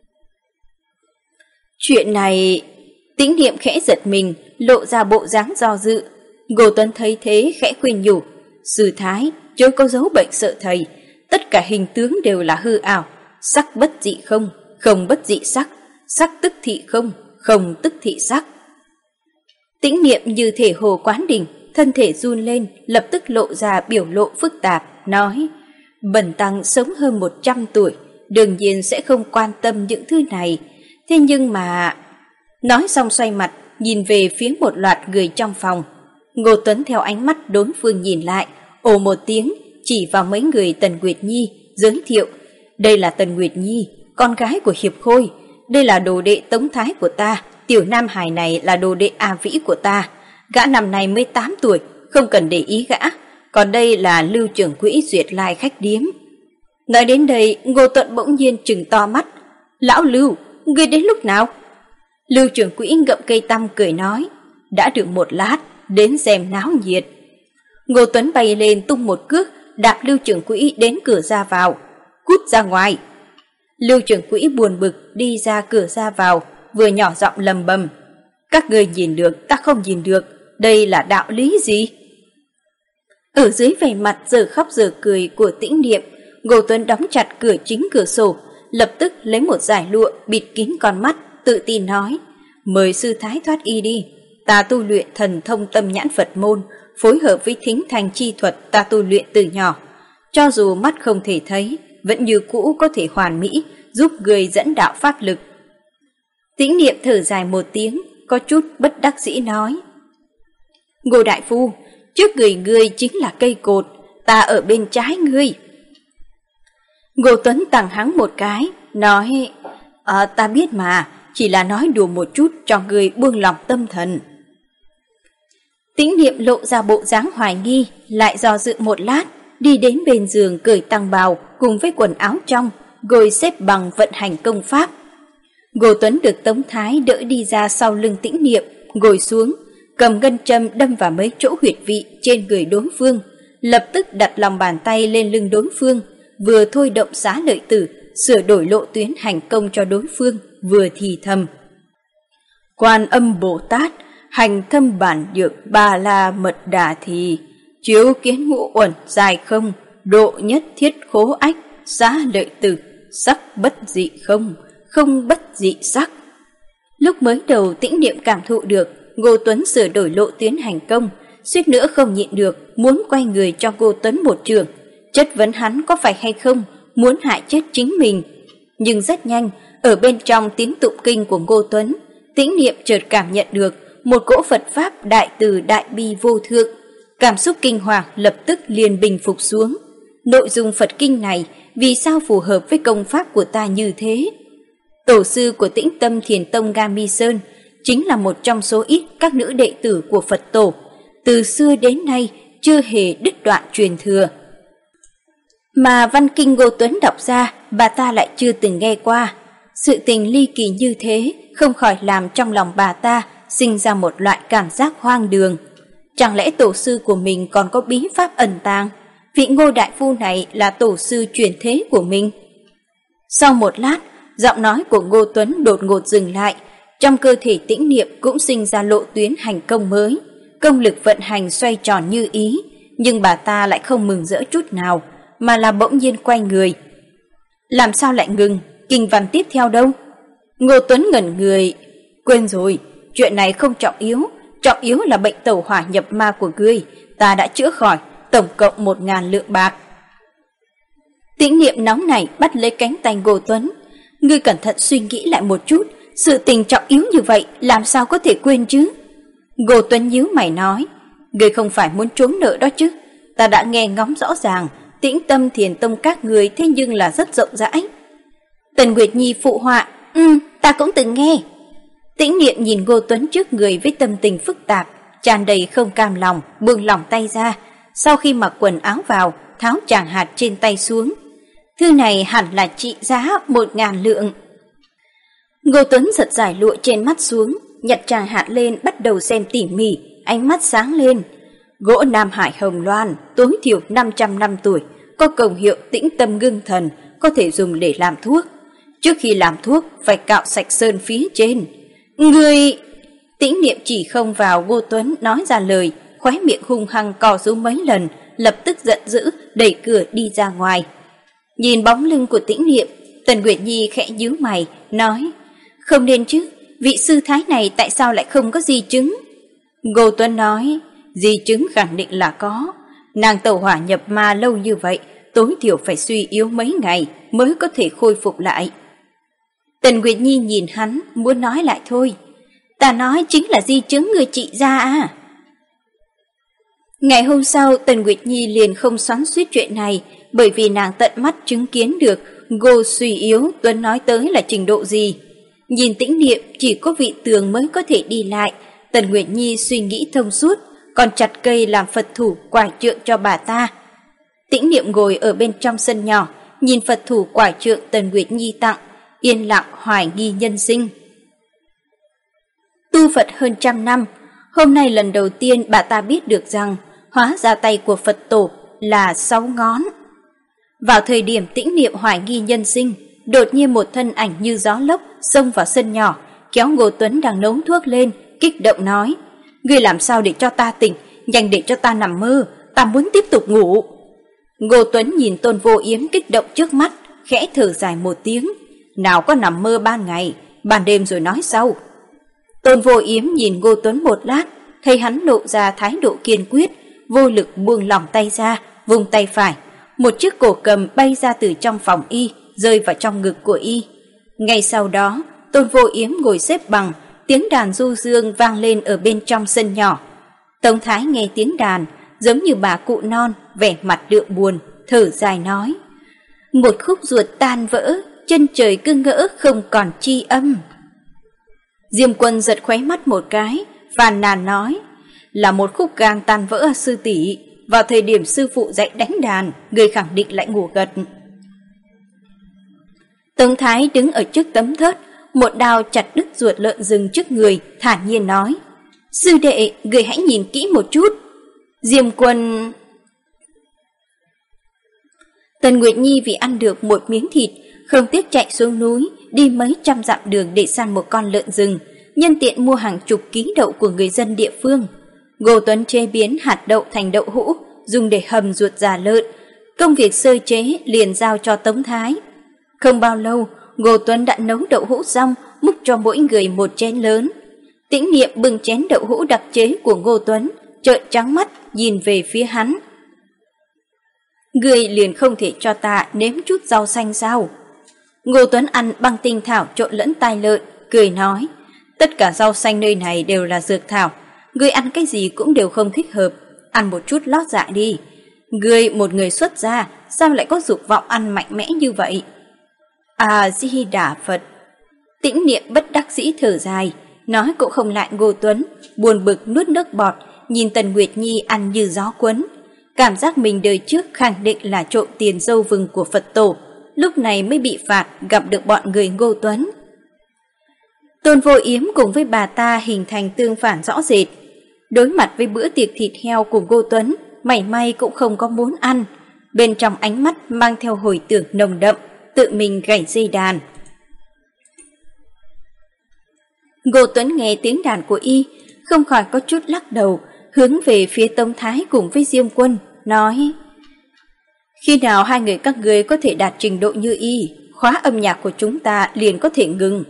Chuyện này... Tĩnh Niệm khẽ giật mình, lộ ra bộ dáng do dự. Ngô Tuấn thấy thế khẽ khuyên nhủ: sư thái, chớ có giấu bệnh sợ thầy, tất cả hình tướng đều là hư ảo, sắc bất dị không, không bất dị sắc, sắc tức thị không, không tức thị sắc. Tĩnh Niệm như thể hồ quán đỉnh, thân thể run lên, lập tức lộ ra biểu lộ phức tạp, nói: bần tăng sống hơn 100 tuổi, đương nhiên sẽ không quan tâm những thứ này, thế nhưng mà... Nói xong xoay mặt, nhìn về phía một loạt người trong phòng. Ngô Tuấn theo ánh mắt đối phương nhìn lại, ồ một tiếng, chỉ vào mấy người Tần Nguyệt Nhi, giới thiệu: đây là Tần Nguyệt Nhi, con gái của Hiệp Khôi, đây là đồ đệ Tống Thái của ta, tiểu nam hài này là đồ đệ A Vĩ của ta, gã năm nay mới 8 tuổi, không cần để ý gã, còn đây là Lưu trưởng quỹ Duyệt Lai khách điếm. Nói đến đây, Ngô Tuấn bỗng nhiên trừng to mắt: lão Lưu, ngươi đến lúc nào? Lưu trưởng quỹ ngậm cây tăm cười nói: đã được một lát, đến xem náo nhiệt. Ngô Tuấn bay lên tung một cước, đạp Lưu trưởng quỹ đến cửa ra vào: cút ra ngoài. Lưu trưởng quỹ buồn bực đi ra cửa ra vào, vừa nhỏ giọng lầm bầm: các ngươi nhìn được, ta không nhìn được, đây là đạo lý gì? Ở dưới vẻ mặt giờ khóc giờ cười của Tĩnh Niệm, Ngô Tuấn đóng chặt cửa chính cửa sổ, lập tức lấy một dải lụa bịt kín con mắt, tự tin nói: "Mời sư thái thoát y đi. Ta tu luyện thần thông tâm nhãn Phật môn, phối hợp với thính thành chi thuật ta tu luyện từ nhỏ. Cho dù mắt không thể thấy, vẫn như cũ có thể hoàn mỹ, giúp người dẫn đạo pháp lực." Tĩnh Niệm thở dài một tiếng, có chút bất đắc dĩ nói: "Ngô đại phu, trước người ngươi chính là cây cột, ta ở bên trái ngươi." Ngô Tuấn tằng hắng một cái, nói: "Ta biết mà, chỉ là nói đùa một chút cho người buông lòng tâm thần." Tĩnh Niệm lộ ra bộ dáng hoài nghi, lại do dự một lát, đi đến bên giường cởi tăng bào cùng với quần áo trong, ngồi xếp bằng vận hành công pháp. Ngô Tuấn được Tống Thái đỡ đi ra sau lưng Tĩnh Niệm, ngồi xuống, cầm ngân châm đâm vào mấy chỗ huyệt vị trên người đối phương, lập tức đặt lòng bàn tay lên lưng đối phương, vừa thôi động xá lợi tử, sửa đổi lộ tuyến hành công cho đối phương, vừa thì thầm: "Quan Âm Bồ Tát, hành thâm bản nhược ba la mật đà thì, chiếu kiến ngũ uẩn dài không, độ nhất thiết khố ách, xá lợi tử, sắc bất dị không, không bất dị sắc." Lúc mới đầu Tĩnh Niệm cảm thụ được Ngô Tuấn sửa đổi lộ tuyến hành công, suýt nữa không nhịn được muốn quay người cho Ngô Tuấn một chưởng, chất vấn hắn có phải hay không muốn hại chết chính mình. Nhưng rất nhanh, ở bên trong tín tụng kinh của Ngô Tuấn, Tĩnh Niệm chợt cảm nhận được một cỗ Phật pháp đại từ đại bi vô thượng. Cảm xúc kinh hoàng lập tức liền bình phục xuống. Nội dung Phật kinh này vì sao phù hợp với công pháp của ta như thế? Tổ sư của Tĩnh Tâm Thiền Tông Nga Mi Sơn chính là một trong số ít các nữ đệ tử của Phật tổ, từ xưa đến nay chưa hề đứt đoạn truyền thừa. Mà văn kinh Ngô Tuấn đọc ra, bà ta lại chưa từng nghe qua. Sự tình ly kỳ như thế không khỏi làm trong lòng bà ta sinh ra một loại cảm giác hoang đường. Chẳng lẽ tổ sư của mình còn có bí pháp ẩn tàng? Vị Ngô đại phu này là tổ sư truyền thế của mình? Sau một lát, giọng nói của Ngô Tuấn đột ngột dừng lại, trong cơ thể Tĩnh Niệm cũng sinh ra lộ tuyến hành công mới, công lực vận hành xoay tròn như ý, nhưng bà ta lại không mừng rỡ chút nào, mà là bỗng nhiên quay người. Làm sao lại ngừng? Kinh văn tiếp theo đâu? Ngô Tuấn ngẩn người: "Quên rồi, chuyện này không trọng yếu là bệnh tẩu hỏa nhập ma của ngươi, ta đã chữa khỏi, tổng cộng 1.000 lượng bạc." Tĩnh Niệm nóng nảy bắt lấy cánh tay Ngô Tuấn: "Ngươi cẩn thận suy nghĩ lại một chút, sự tình trọng yếu như vậy làm sao có thể quên chứ?" Ngô Tuấn nhíu mày nói: "Ngươi không phải muốn trốn nợ đó chứ? Ta đã nghe ngóng rõ ràng, Tĩnh Tâm Thiền Tông các người thế nhưng là rất rộng rãi." Tần Nguyệt Nhi phụ họa: Ta cũng từng nghe." Tĩnh Niệm nhìn Ngô Tuấn trước người với tâm tình phức tạp, tràn đầy không cam lòng, buông lỏng tay ra, sau khi mặc quần áo vào, tháo tràng hạt trên tay xuống. "Thư này hẳn là trị giá 1.000 lượng." Ngô Tuấn giật giải lụa trên mắt xuống, nhặt tràng hạt lên bắt đầu xem tỉ mỉ, ánh mắt sáng lên. Gỗ Nam Hải Hồng Loan, tối thiểu 500 năm tuổi, có công hiệu tĩnh tâm ngưng thần, có thể dùng để làm thuốc. Trước khi làm thuốc phải cạo sạch sơn phía trên. "Ngươi..." Tĩnh Niệm chỉ không vào Ngô Tuấn nói ra lời, khóe miệng hung hăng cò rúm mấy lần, lập tức giận dữ đẩy cửa đi ra ngoài. Nhìn bóng lưng của Tĩnh Niệm, Tần Nguyệt Nhi khẽ nhíu mày, nói: "Không nên chứ, vị sư thái này tại sao lại không có di chứng?" Ngô Tuấn nói: "Di chứng khẳng định là có. Nàng tẩu hỏa nhập ma lâu như vậy, tối thiểu phải suy yếu mấy ngày mới có thể khôi phục lại." Tần Nguyệt Nhi nhìn hắn, muốn nói lại thôi: "Ta nói chính là di chứng người trị ra à." Ngày hôm sau, Tần Nguyệt Nhi liền không xoắn xuýt chuyện này, bởi vì nàng tận mắt chứng kiến được Ngô suy yếu Tuấn nói tới là trình độ gì. Nhìn Tĩnh Niệm chỉ có vị tường mới có thể đi lại, Tần Nguyệt Nhi suy nghĩ thông suốt, còn chặt cây làm Phật thủ quải trượng cho bà ta. Tĩnh Niệm ngồi ở bên trong sân nhỏ, nhìn Phật thủ quải trượng Tần Nguyệt Nhi tặng, yên lặng hoài nghi nhân sinh. Tu Phật hơn 100 năm, hôm nay lần đầu tiên bà ta biết được rằng hóa ra tay của Phật tổ là 6 ngón. Vào thời điểm Tĩnh Niệm hoài nghi nhân sinh, đột nhiên một thân ảnh như gió lốc xông vào sân nhỏ, kéo Ngô Tuấn đang nấu thuốc lên, kích động nói: "Ngươi làm sao để cho ta tỉnh, nhanh để cho ta nằm mơ, ta muốn tiếp tục ngủ." Ngô Tuấn nhìn Tôn Vô Yếm kích động trước mắt, khẽ thở dài một tiếng, nào có nằm mơ ban ngày, ban đêm rồi nói sau. Tôn Vô Yếm nhìn Ngô Tuấn một lát, thấy hắn lộ ra thái độ kiên quyết, vô lực buông lỏng tay ra, vùng tay phải. Một chiếc cổ cầm bay ra từ trong phòng y, rơi vào trong ngực của y. Ngay sau đó, Tôn Vô Yếm ngồi xếp bằng, tiếng đàn du dương vang lên ở bên trong sân nhỏ. Tống Thái nghe tiếng đàn, giống như bà cụ non, vẻ mặt đượm buồn, thở dài nói: một khúc ruột tan vỡ, chân trời cứ ngỡ không còn chi âm. Diêm Quân giật khóe mắt một cái, phàn nàn nói: là một khúc gan tan vỡ à sư tỷ, vào thời điểm sư phụ dạy đánh đàn, người khẳng định lại ngủ gật. Tống Thái đứng ở trước tấm thớt, một đao chặt đứt ruột lợn rừng trước người, thản nhiên nói: sư đệ, người hãy nhìn kỹ một chút. Diêm Quân... Tần Nguyệt Nhi vì ăn được một miếng thịt, không tiếc chạy xuống núi, đi mấy trăm dặm đường để săn một con lợn rừng, nhân tiện mua hàng chục ký đậu của người dân địa phương. Ngô Tuấn chế biến hạt đậu thành đậu hũ, dùng để hầm ruột già lợn. Công việc sơ chế liền giao cho Tống Thái. Không bao lâu, Ngô Tuấn đã nấu đậu hũ xong, múc cho mỗi người một chén lớn. Tĩnh Niệm bưng chén đậu hũ đặc chế của Ngô Tuấn, trợn trắng mắt nhìn về phía hắn. Người liền không thể cho ta nếm chút rau xanh sao? Ngô Tuấn ăn băng tinh thảo trộn lẫn tai lợn, cười nói: tất cả rau xanh nơi này đều là dược thảo, người ăn cái gì cũng đều không thích hợp, ăn một chút lót dạ đi. Người một người xuất gia, sao lại có dục vọng ăn mạnh mẽ như vậy? Di Đà Phật. Tĩnh Niệm bất đắc dĩ thở dài, nói cũng không lại Ngô Tuấn, buồn bực nuốt nước bọt, nhìn Tần Nguyệt Nhi ăn như gió cuốn. Cảm giác mình đời trước khẳng định là trộm tiền dâu vừng của Phật tổ, lúc này mới bị phạt gặp được bọn người Ngô Tuấn. Tôn Vô Yếm cùng với bà ta hình thành tương phản rõ rệt. Đối mặt với bữa tiệc thịt heo của Ngô Tuấn, mảy may cũng không có muốn ăn. Bên trong ánh mắt mang theo hồi tưởng nồng đậm, tự mình gảy dây đàn. Ngô Tuấn nghe tiếng đàn của y, không khỏi có chút lắc đầu, hướng về phía Tống Thái cùng với Diêm Quân, nói: khi nào hai người các ngươi có thể đạt trình độ như y, khóa âm nhạc của chúng ta liền có thể ngừng.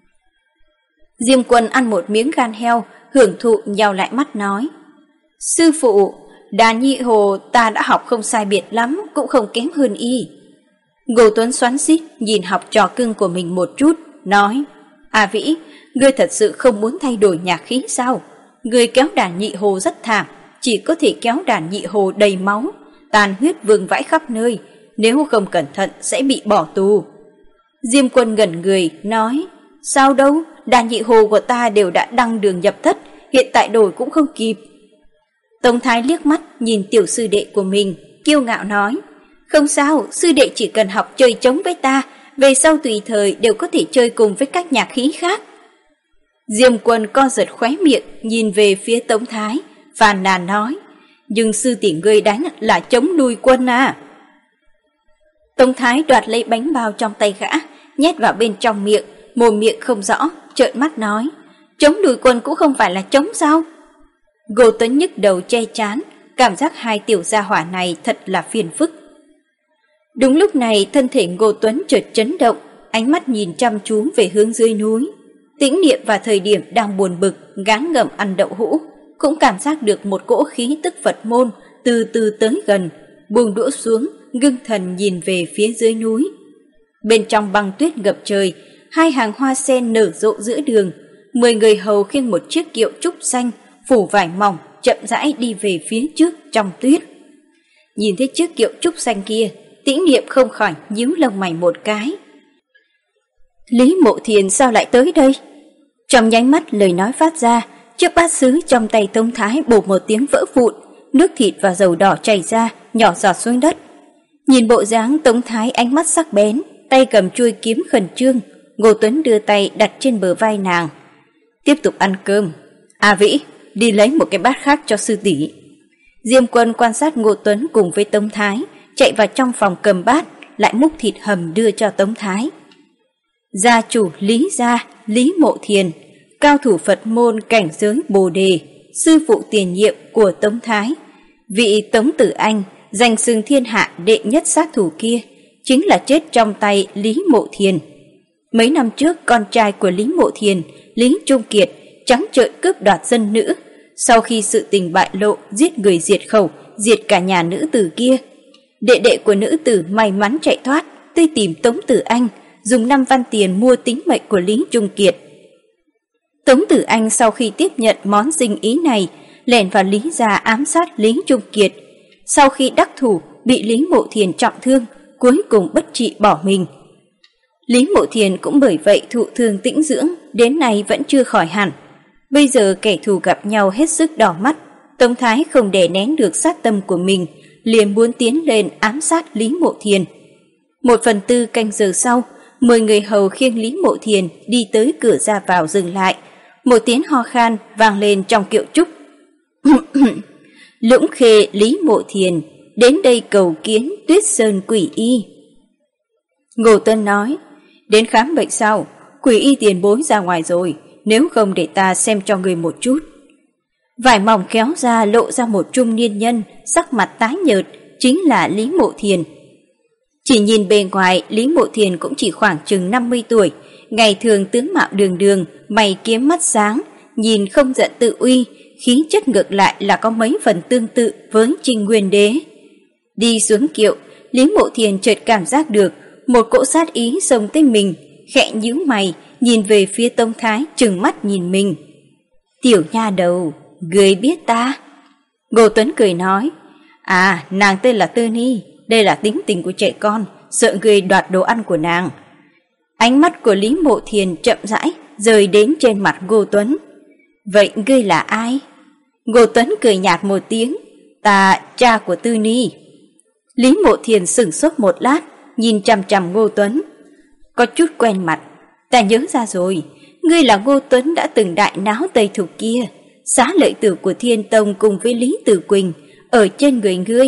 Diêm Quân ăn một miếng gan heo, hưởng thụ nhào lại mắt nói: sư phụ, đàn nhị hồ ta đã học không sai biệt lắm, cũng không kém hơn y. Ngô Tuấn xoắn xít nhìn học trò cưng của mình một chút, nói: Vĩ, ngươi thật sự không muốn thay đổi nhạc khí sao? Ngươi kéo đàn nhị hồ rất thảm, chỉ có thể kéo đàn nhị hồ đầy máu, tàn huyết vương vãi khắp nơi, nếu không cẩn thận sẽ bị bỏ tù. Diêm Quân ngẩn người, nói: sao đâu, đàn nhị hồ của ta đều đã đăng đường nhập thất, hiện tại đổi cũng không kịp. Tống Thái liếc mắt nhìn tiểu sư đệ của mình, kiêu ngạo nói: không sao, sư đệ chỉ cần học chơi trống với ta, về sau tùy thời đều có thể chơi cùng với các nhạc khí khác. Diêm Quân co giật khóe miệng nhìn về phía Tống Thái, phàn nàn nói: nhưng sư tỷ ngươi đánh là chống nuôi quân à. Tống Thái đoạt lấy bánh bao trong tay gã, nhét vào bên trong miệng, mồm miệng không rõ, trợn mắt nói: chống đùi quân cũng không phải là chống sao? Ngô Tuấn nhức đầu che chán, cảm giác hai tiểu gia hỏa này thật là phiền phức. Đúng lúc này thân thể Ngô Tuấn chợt chấn động, ánh mắt nhìn chăm chú về hướng dưới núi. Tĩnh Niệm vào thời điểm đang buồn bực, ngán ngẩm ăn đậu hũ, cũng cảm giác được một cỗ khí tức Phật môn từ từ tới gần, buông đũa xuống, ngưng thần nhìn về phía dưới núi. Bên trong băng tuyết ngập trời, hai hàng hoa sen nở rộ giữa đường, 10 người hầu khiêng một chiếc kiệu trúc xanh, phủ vải mỏng, chậm rãi đi về phía trước trong tuyết. Nhìn thấy chiếc kiệu trúc xanh kia, Tĩnh Niệm không khỏi nhíu lông mày một cái. Lý Mộ Thiền sao lại tới đây? Trong nháy mắt lời nói phát ra, chiếc bát sứ trong tay Tống Thái bột một tiếng vỡ vụn, nước thịt và dầu đỏ chảy ra, nhỏ giọt xuống đất. Nhìn bộ dáng Tống Thái ánh mắt sắc bén, tay cầm chuôi kiếm khẩn trương, Ngô Tuấn đưa tay đặt trên bờ vai nàng. Tiếp tục ăn cơm. Vĩ, đi lấy một cái bát khác cho sư tỷ. Diêm Quân quan sát Ngô Tuấn cùng với Tống Thái, chạy vào trong phòng cầm bát, lại múc thịt hầm đưa cho Tống Thái. Gia chủ Lý gia, Lý Mộ Thiền, cao thủ Phật môn cảnh giới Bồ Đề, sư phụ tiền nhiệm của Tống Thái. Vị Tống Tử Anh, danh xưng thiên hạ đệ nhất sát thủ kia, chính là chết trong tay Lý Mộ Thiền. Mấy năm trước, con trai của Lý Mộ Thiền, Lý Trung Kiệt, trắng trợn cướp đoạt dân nữ. Sau khi sự tình bại lộ, giết người diệt khẩu, diệt cả nhà nữ tử kia. Đệ đệ của nữ tử may mắn chạy thoát, tới tìm Tống Tử Anh, dùng 5 văn tiền mua tính mệnh của Lý Trung Kiệt. Tống Tử Anh sau khi tiếp nhận món sinh ý này, lẻn vào Lý gia ám sát Lý Trung Kiệt. Sau khi đắc thủ, bị Lý Mộ Thiền trọng thương, cuối cùng bất trị bỏ mình. Lý Mộ Thiền cũng bởi vậy thụ thương tĩnh dưỡng, đến nay vẫn chưa khỏi hẳn. Bây giờ kẻ thù gặp nhau hết sức đỏ mắt, Tống Thái không đè nén được sát tâm của mình, liền muốn tiến lên ám sát Lý Mộ Thiền. 1/4 canh giờ sau, 10 người hầu khiêng Lý Mộ Thiền đi tới cửa ra vào dừng lại. Một tiếng ho khan vang lên trong kiệu trúc. Lũng Khê Lý Mộ Thiền đến đây cầu kiến Tuyết Sơn quỷ y. Ngô Tuân nói, đến khám bệnh sao? Quỷ y tiền bối ra ngoài rồi, nếu không để ta xem cho người một chút. Vải mỏng kéo ra lộ ra một trung niên nhân, sắc mặt tái nhợt, chính là Lý Mộ Thiền. Chỉ nhìn bề ngoài, Lý Mộ Thiền cũng chỉ khoảng chừng 50 tuổi, ngày thường tướng mạo đường đường, mày kiếm mắt sáng, nhìn không giận tự uy, khí chất ngược lại là có mấy phần tương tự với Trinh Nguyên Đế. Đi xuống kiệu, Lý Mộ Thiền chợt cảm giác được một cỗ sát ý xông tới mình, khẽ nhíu mày, nhìn về phía Tống Thái, trừng mắt nhìn mình. Tiểu nha đầu, người biết ta? Ngô Tuấn cười nói, à, nàng tên là Tư Ni, đây là tính tình của trẻ con, sợ người đoạt đồ ăn của nàng. Ánh mắt của Lý Mộ Thiền chậm rãi rơi đến trên mặt Ngô Tuấn. Vậy ngươi là ai? Ngô Tuấn cười nhạt một tiếng, ta cha của Tư Ni. Lý Mộ Thiền sửng sốt một lát, nhìn chằm chằm Ngô Tuấn. Có chút quen mặt, ta nhớ ra rồi, ngươi là Ngô Tuấn đã từng đại náo Tây Thục kia, xá lợi tử của Thiên Tông cùng với Lý Tử Quỳnh ở trên người ngươi.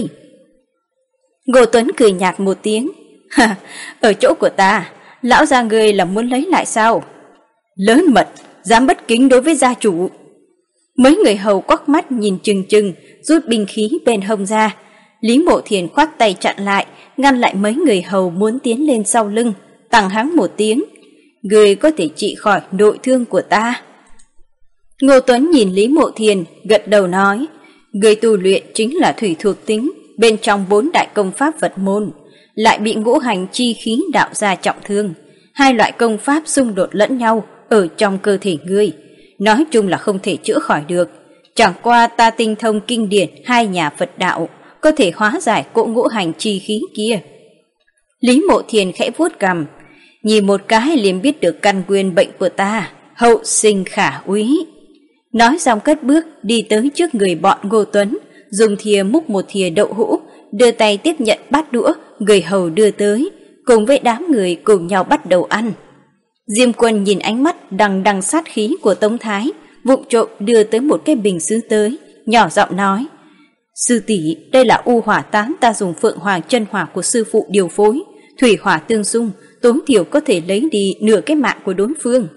Ngô Tuấn cười nhạt một tiếng, ở chỗ của ta, lão gia ngươi là muốn lấy lại sao? Lớn mật, dám bất kính đối với gia chủ. Mấy người hầu quắc mắt nhìn chừng chừng, rút binh khí bên hông ra. Lý Mộ Thiền khoác tay chặn lại, ngăn lại mấy người hầu muốn tiến lên sau lưng, tằng hắng một tiếng, ngươi có thể trị khỏi nội thương của ta. Ngô Tuấn nhìn Lý Mộ Thiền, gật đầu nói, ngươi tu luyện chính là thủy thuộc tính, bên trong 4 đại công pháp Phật môn, lại bị ngũ hành chi khí đạo ra trọng thương. 2 loại công pháp xung đột lẫn nhau ở trong cơ thể ngươi, nói chung là không thể chữa khỏi được. Chẳng qua ta tinh thông kinh điển 2 nhà Phật đạo, có thể hóa giải cỗ ngũ hành chi khí kia. Lý Mộ Thiền khẽ vuốt cằm, nhìn một cái liền biết được căn nguyên bệnh của ta, hậu sinh khả úy. Nói xong cất bước đi tới trước người bọn Ngô Tuấn, dùng thìa múc một thìa đậu hũ, đưa tay tiếp nhận bát đũa người hầu đưa tới, cùng với đám người cùng nhau bắt đầu ăn. Diêm Quân nhìn ánh mắt đằng đằng sát khí của Tống Thái, vụng trộm đưa tới một cái bình sứ tới, nhỏ giọng nói, sư tỷ, đây là u hỏa tán ta dùng Phượng Hoàng chân hỏa của sư phụ điều phối, thủy hỏa tương xung, tối thiểu có thể lấy đi nửa cái mạng của đối phương.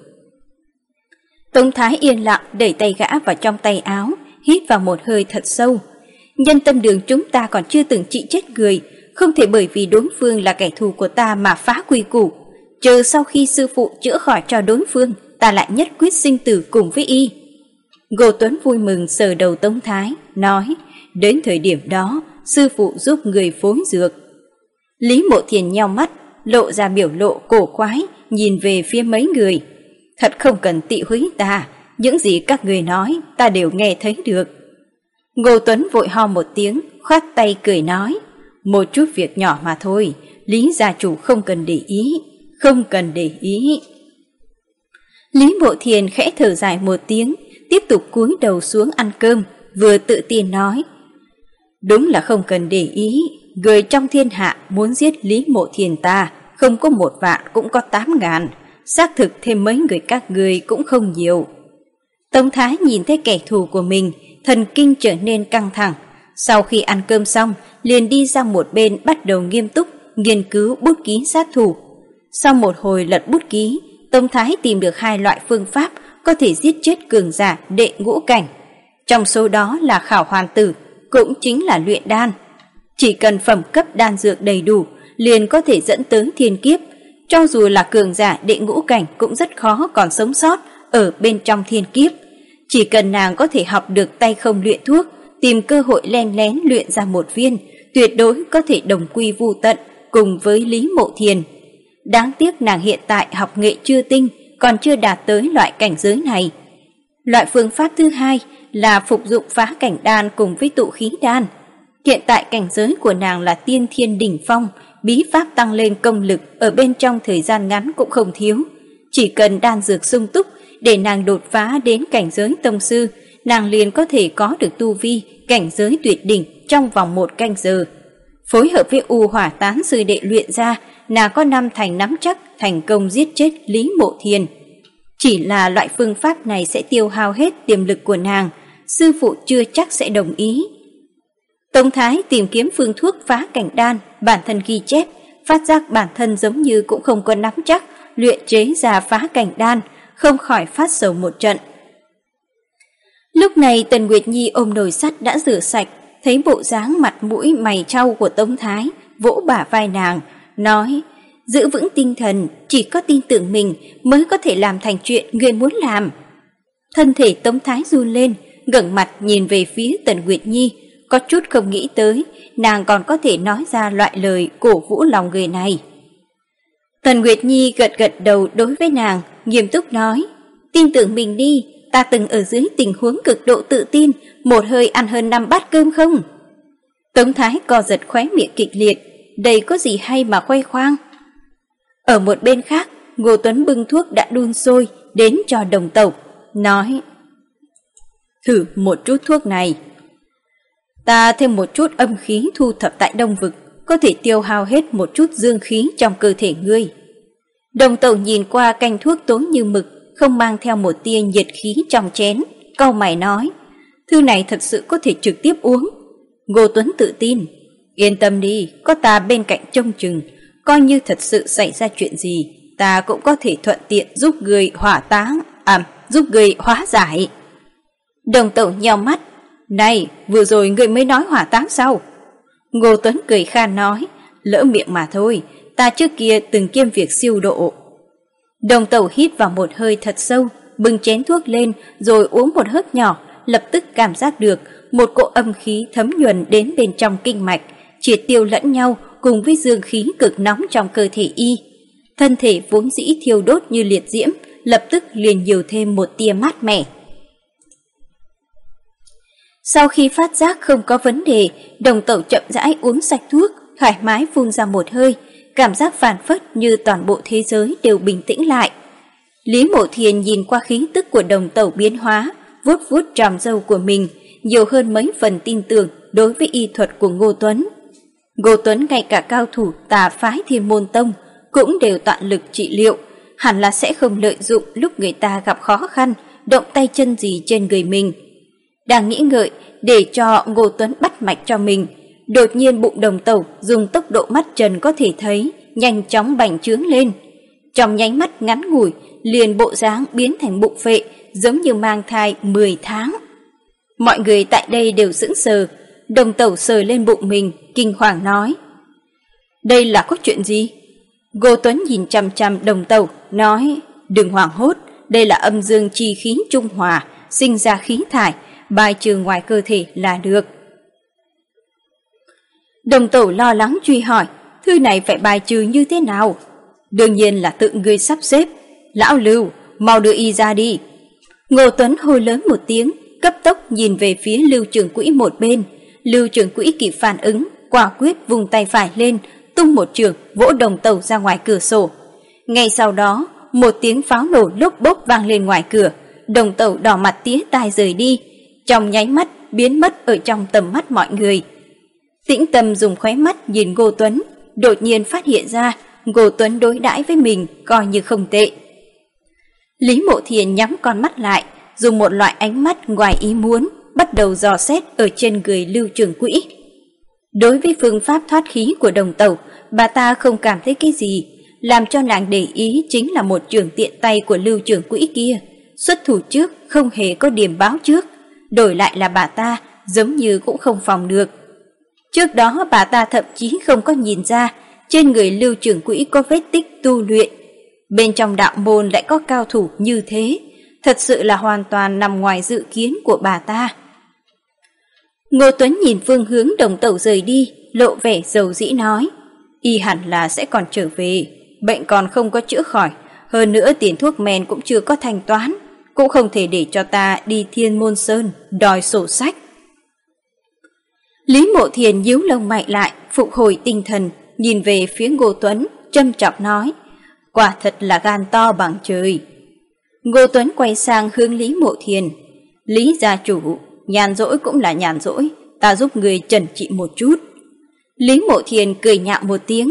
Tống Thái yên lặng đẩy tay gã vào trong tay áo, hít vào một hơi thật sâu. Nhân tâm đường chúng ta còn chưa từng trị chết người, không thể bởi vì đối phương là kẻ thù của ta mà phá quy củ. Chờ sau khi sư phụ chữa khỏi cho đối phương, ta lại nhất quyết sinh tử cùng với y. Ngô Tuấn vui mừng sờ đầu Tống Thái, nói, đến thời điểm đó, sư phụ giúp người phối dược. Lý Mộ Thiền nheo mắt, lộ ra biểu lộ cổ quái, nhìn về phía mấy người. Thật không cần tị húy ta, những gì các người nói ta đều nghe thấy được. Ngô Tuấn vội ho một tiếng, khoát tay cười nói, một chút việc nhỏ mà thôi, Lý gia chủ không cần để ý, không cần để ý. Lý Mộ Thiền khẽ thở dài một tiếng, tiếp tục cúi đầu xuống ăn cơm, vừa tự tin nói, đúng là không cần để ý, người trong thiên hạ muốn giết Lý Mộ Thiền ta, không có 1 vạn cũng có 8.000, xác thực thêm mấy người các người cũng không nhiều. Tống Thái nhìn thấy kẻ thù của mình, thần kinh trở nên căng thẳng. Sau khi ăn cơm xong, liền đi ra một bên bắt đầu nghiêm túc nghiên cứu bút ký sát thủ. Sau một hồi lật bút ký, Tống Thái tìm được 2 loại phương pháp có thể giết chết cường giả đệ ngũ cảnh. Trong số đó là khảo hoàn tử, cũng chính là luyện đan. Chỉ cần phẩm cấp đan dược đầy đủ, liền có thể dẫn tới thiên kiếp. Cho dù là cường giả đệ ngũ cảnh cũng rất khó còn sống sót ở bên trong thiên kiếp. Chỉ cần nàng có thể học được tay không luyện thuốc, tìm cơ hội len lén luyện ra một viên, tuyệt đối có thể đồng quy vu tận cùng với Lý Mộ Thiền. Đáng tiếc nàng hiện tại học nghệ chưa tinh, còn chưa đạt tới loại cảnh giới này. Loại phương pháp thứ hai là phục dụng phá cảnh đan cùng với tụ khí đan. Hiện tại cảnh giới của nàng là tiên thiên đỉnh phong, bí pháp tăng lên công lực ở bên trong thời gian ngắn cũng không thiếu. Chỉ cần đan dược sung túc để nàng đột phá đến cảnh giới tông sư, nàng liền có thể có được tu vi cảnh giới tuyệt đỉnh trong vòng 1 canh giờ. Phối hợp với U Hỏa Tán sư đệ luyện ra, nàng có 5 thành nắm chắc thành công giết chết Lý Mộ Thiền. Chỉ là loại phương pháp này sẽ tiêu hao hết tiềm lực của nàng, sư phụ chưa chắc sẽ đồng ý. Tống Thái tìm kiếm phương thuốc phá cảnh đan, bản thân ghi chép, phát giác bản thân giống như cũng không có nắm chắc luyện chế ra phá cảnh đan, không khỏi phát sầu một trận. Lúc này Tần Nguyệt Nhi ôm nồi sắt đã rửa sạch, thấy bộ dáng mặt mũi mày chau của Tống Thái, vỗ bả vai nàng, nói: giữ vững tinh thần, chỉ có tin tưởng mình mới có thể làm thành chuyện người muốn làm. Thân thể Tống Thái run lên, ngẩng mặt nhìn về phía Tần Nguyệt Nhi, có chút không nghĩ tới nàng còn có thể nói ra loại lời cổ vũ lòng người này. Tần Nguyệt Nhi gật gật đầu đối với nàng, nghiêm túc nói: tin tưởng mình đi, ta từng ở dưới tình huống cực độ tự tin, một hơi ăn hơn 5 bát cơm không? Tống Thái co giật khóe miệng kịch liệt, đây có gì hay mà khoe khoang. Ở một bên khác, Ngô Tuấn bưng thuốc đã đun sôi đến cho Đồng Tẩu, nói: thử một chút thuốc này. Ta thêm một chút âm khí thu thập tại Đông Vực, có thể tiêu hao hết một chút dương khí trong cơ thể ngươi. Đồng Tẩu nhìn qua canh thuốc tối như mực, không mang theo một tia nhiệt khí trong chén, cau mày nói: thư này thật sự có thể trực tiếp uống. Ngô Tuấn tự tin: yên tâm đi, có ta bên cạnh trông chừng, coi như thật sự xảy ra chuyện gì, ta cũng có thể thuận tiện giúp người giúp người hóa giải. Đồng Tẩu nheo mắt: này, vừa rồi người mới nói hỏa táng sao? Ngô Tuấn cười khan nói: lỡ miệng mà thôi, ta trước kia từng kiêm việc siêu độ. Đồng Tẩu hít vào một hơi thật sâu, bưng chén thuốc lên rồi uống một hớp nhỏ, lập tức cảm giác được một cỗ âm khí thấm nhuần đến bên trong kinh mạch, triệt tiêu lẫn nhau cùng với dương khí cực nóng trong cơ thể y. Thân thể vốn dĩ thiêu đốt như liệt diễm, lập tức liền nhiều thêm một tia mát mẻ. Sau khi phát giác không có vấn đề, Đồng Tẩu chậm rãi uống sạch thuốc, thoải mái phun ra một hơi, cảm giác phản phất như toàn bộ thế giới đều bình tĩnh lại. Lý Mộ Thiền nhìn qua khí tức của Đồng Tẩu biến hóa, vuốt vuốt tròm râu của mình, nhiều hơn mấy phần tin tưởng đối với y thuật của Ngô Tuấn. Ngô Tuấn ngay cả cao thủ tà phái Thiên Môn Tông cũng đều toàn lực trị liệu, hẳn là sẽ không lợi dụng lúc người ta gặp khó khăn, động tay chân gì trên người mình. Đang nghĩ ngợi để cho Ngô Tuấn bắt mạch cho mình, đột nhiên bụng Đồng Tẩu dùng tốc độ mắt trần có thể thấy nhanh chóng bành trướng lên. Trong nháy mắt ngắn ngủi, liền bộ dáng biến thành bụng phệ, giống như mang thai 10 tháng. Mọi người tại đây đều sững sờ. Đồng Tẩu sờ lên bụng mình, kinh hoàng nói: đây là có chuyện gì? Ngô Tuấn nhìn chằm chằm Đồng Tẩu, nói: đừng hoảng hốt, đây là âm dương chi khí trung hòa, sinh ra khí thải, bài trừ ngoài cơ thể là được. Đồng Tẩu lo lắng truy hỏi: thư này phải bài trừ như thế nào? Đương nhiên là tự ngươi sắp xếp. Lão Lưu, mau đưa y ra đi. Ngô Tuấn hô lớn một tiếng, cấp tốc nhìn về phía Lưu trưởng quỹ một bên. Lưu trưởng quỹ kịp phản ứng, quả quyết vùng tay phải lên, tung một chưởng vỗ Đồng Tẩu ra ngoài cửa sổ. Ngay sau đó, một tiếng pháo nổ lốp bốp vang lên ngoài cửa. Đồng Tẩu đỏ mặt tía tai rời đi, trong nháy mắt biến mất ở trong tầm mắt mọi người. Tĩnh Tâm dùng khóe mắt nhìn Ngô Tuấn, đột nhiên phát hiện ra Ngô Tuấn đối đãi với mình coi như không tệ. Lý Mộ Thiền nhắm con mắt lại, dùng một loại ánh mắt ngoài ý muốn, bắt đầu dò xét ở trên người Lưu trưởng quỹ. Đối với phương pháp thoát khí của Đồng Tẩu, bà ta không cảm thấy cái gì, làm cho nàng để ý chính là một chưởng tiện tay của Lưu trưởng quỹ kia, xuất thủ trước không hề có điểm báo trước, đổi lại là bà ta giống như cũng không phòng được. Trước đó bà ta thậm chí không có nhìn ra trên người Lưu trưởng quỹ có vết tích tu luyện. Bên trong đạo môn lại có cao thủ như thế, thật sự là hoàn toàn nằm ngoài dự kiến của bà ta. Ngô Tuấn nhìn phương hướng Đồng Tẩu rời đi, lộ vẻ dầu dĩ nói, y hẳn là sẽ còn trở về, bệnh còn không có chữa khỏi, hơn nữa tiền thuốc men cũng chưa có thanh toán, cũng không thể để cho ta đi Thiên Môn Sơn đòi sổ sách. Lý Mộ Thiền nhíu lông mày lại, phục hồi tinh thần, nhìn về phía Ngô Tuấn, châm chọc nói, quả thật là gan to bằng trời. Ngô Tuấn quay sang hướng Lý Mộ Thiền, Lý gia chủ, nhàn rỗi cũng là nhàn rỗi, ta giúp người trần trị một chút. Lý Mộ Thiền cười nhạo một tiếng,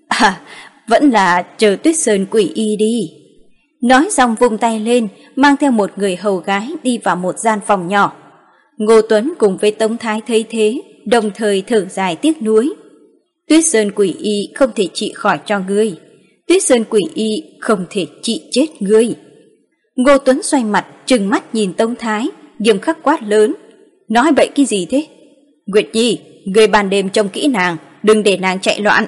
vẫn là chờ Tuyết Sơn quỷ y đi. Nói xong vung tay lên, mang theo một người hầu gái đi vào một gian phòng nhỏ. Ngô Tuấn cùng với Tống Thái thấy thế, đồng thời thở dài tiếc nuối. Tuyết Sơn quỷ y không thể trị khỏi cho ngươi, Tuyết Sơn quỷ y không thể trị chết ngươi. Ngô Tuấn xoay mặt, trừng mắt nhìn Tống Thái, nghiêm khắc quát lớn, nói bậy cái gì thế? Nguyệt Nhi, ngươi ban đêm trông kỹ nàng, đừng để nàng chạy loạn.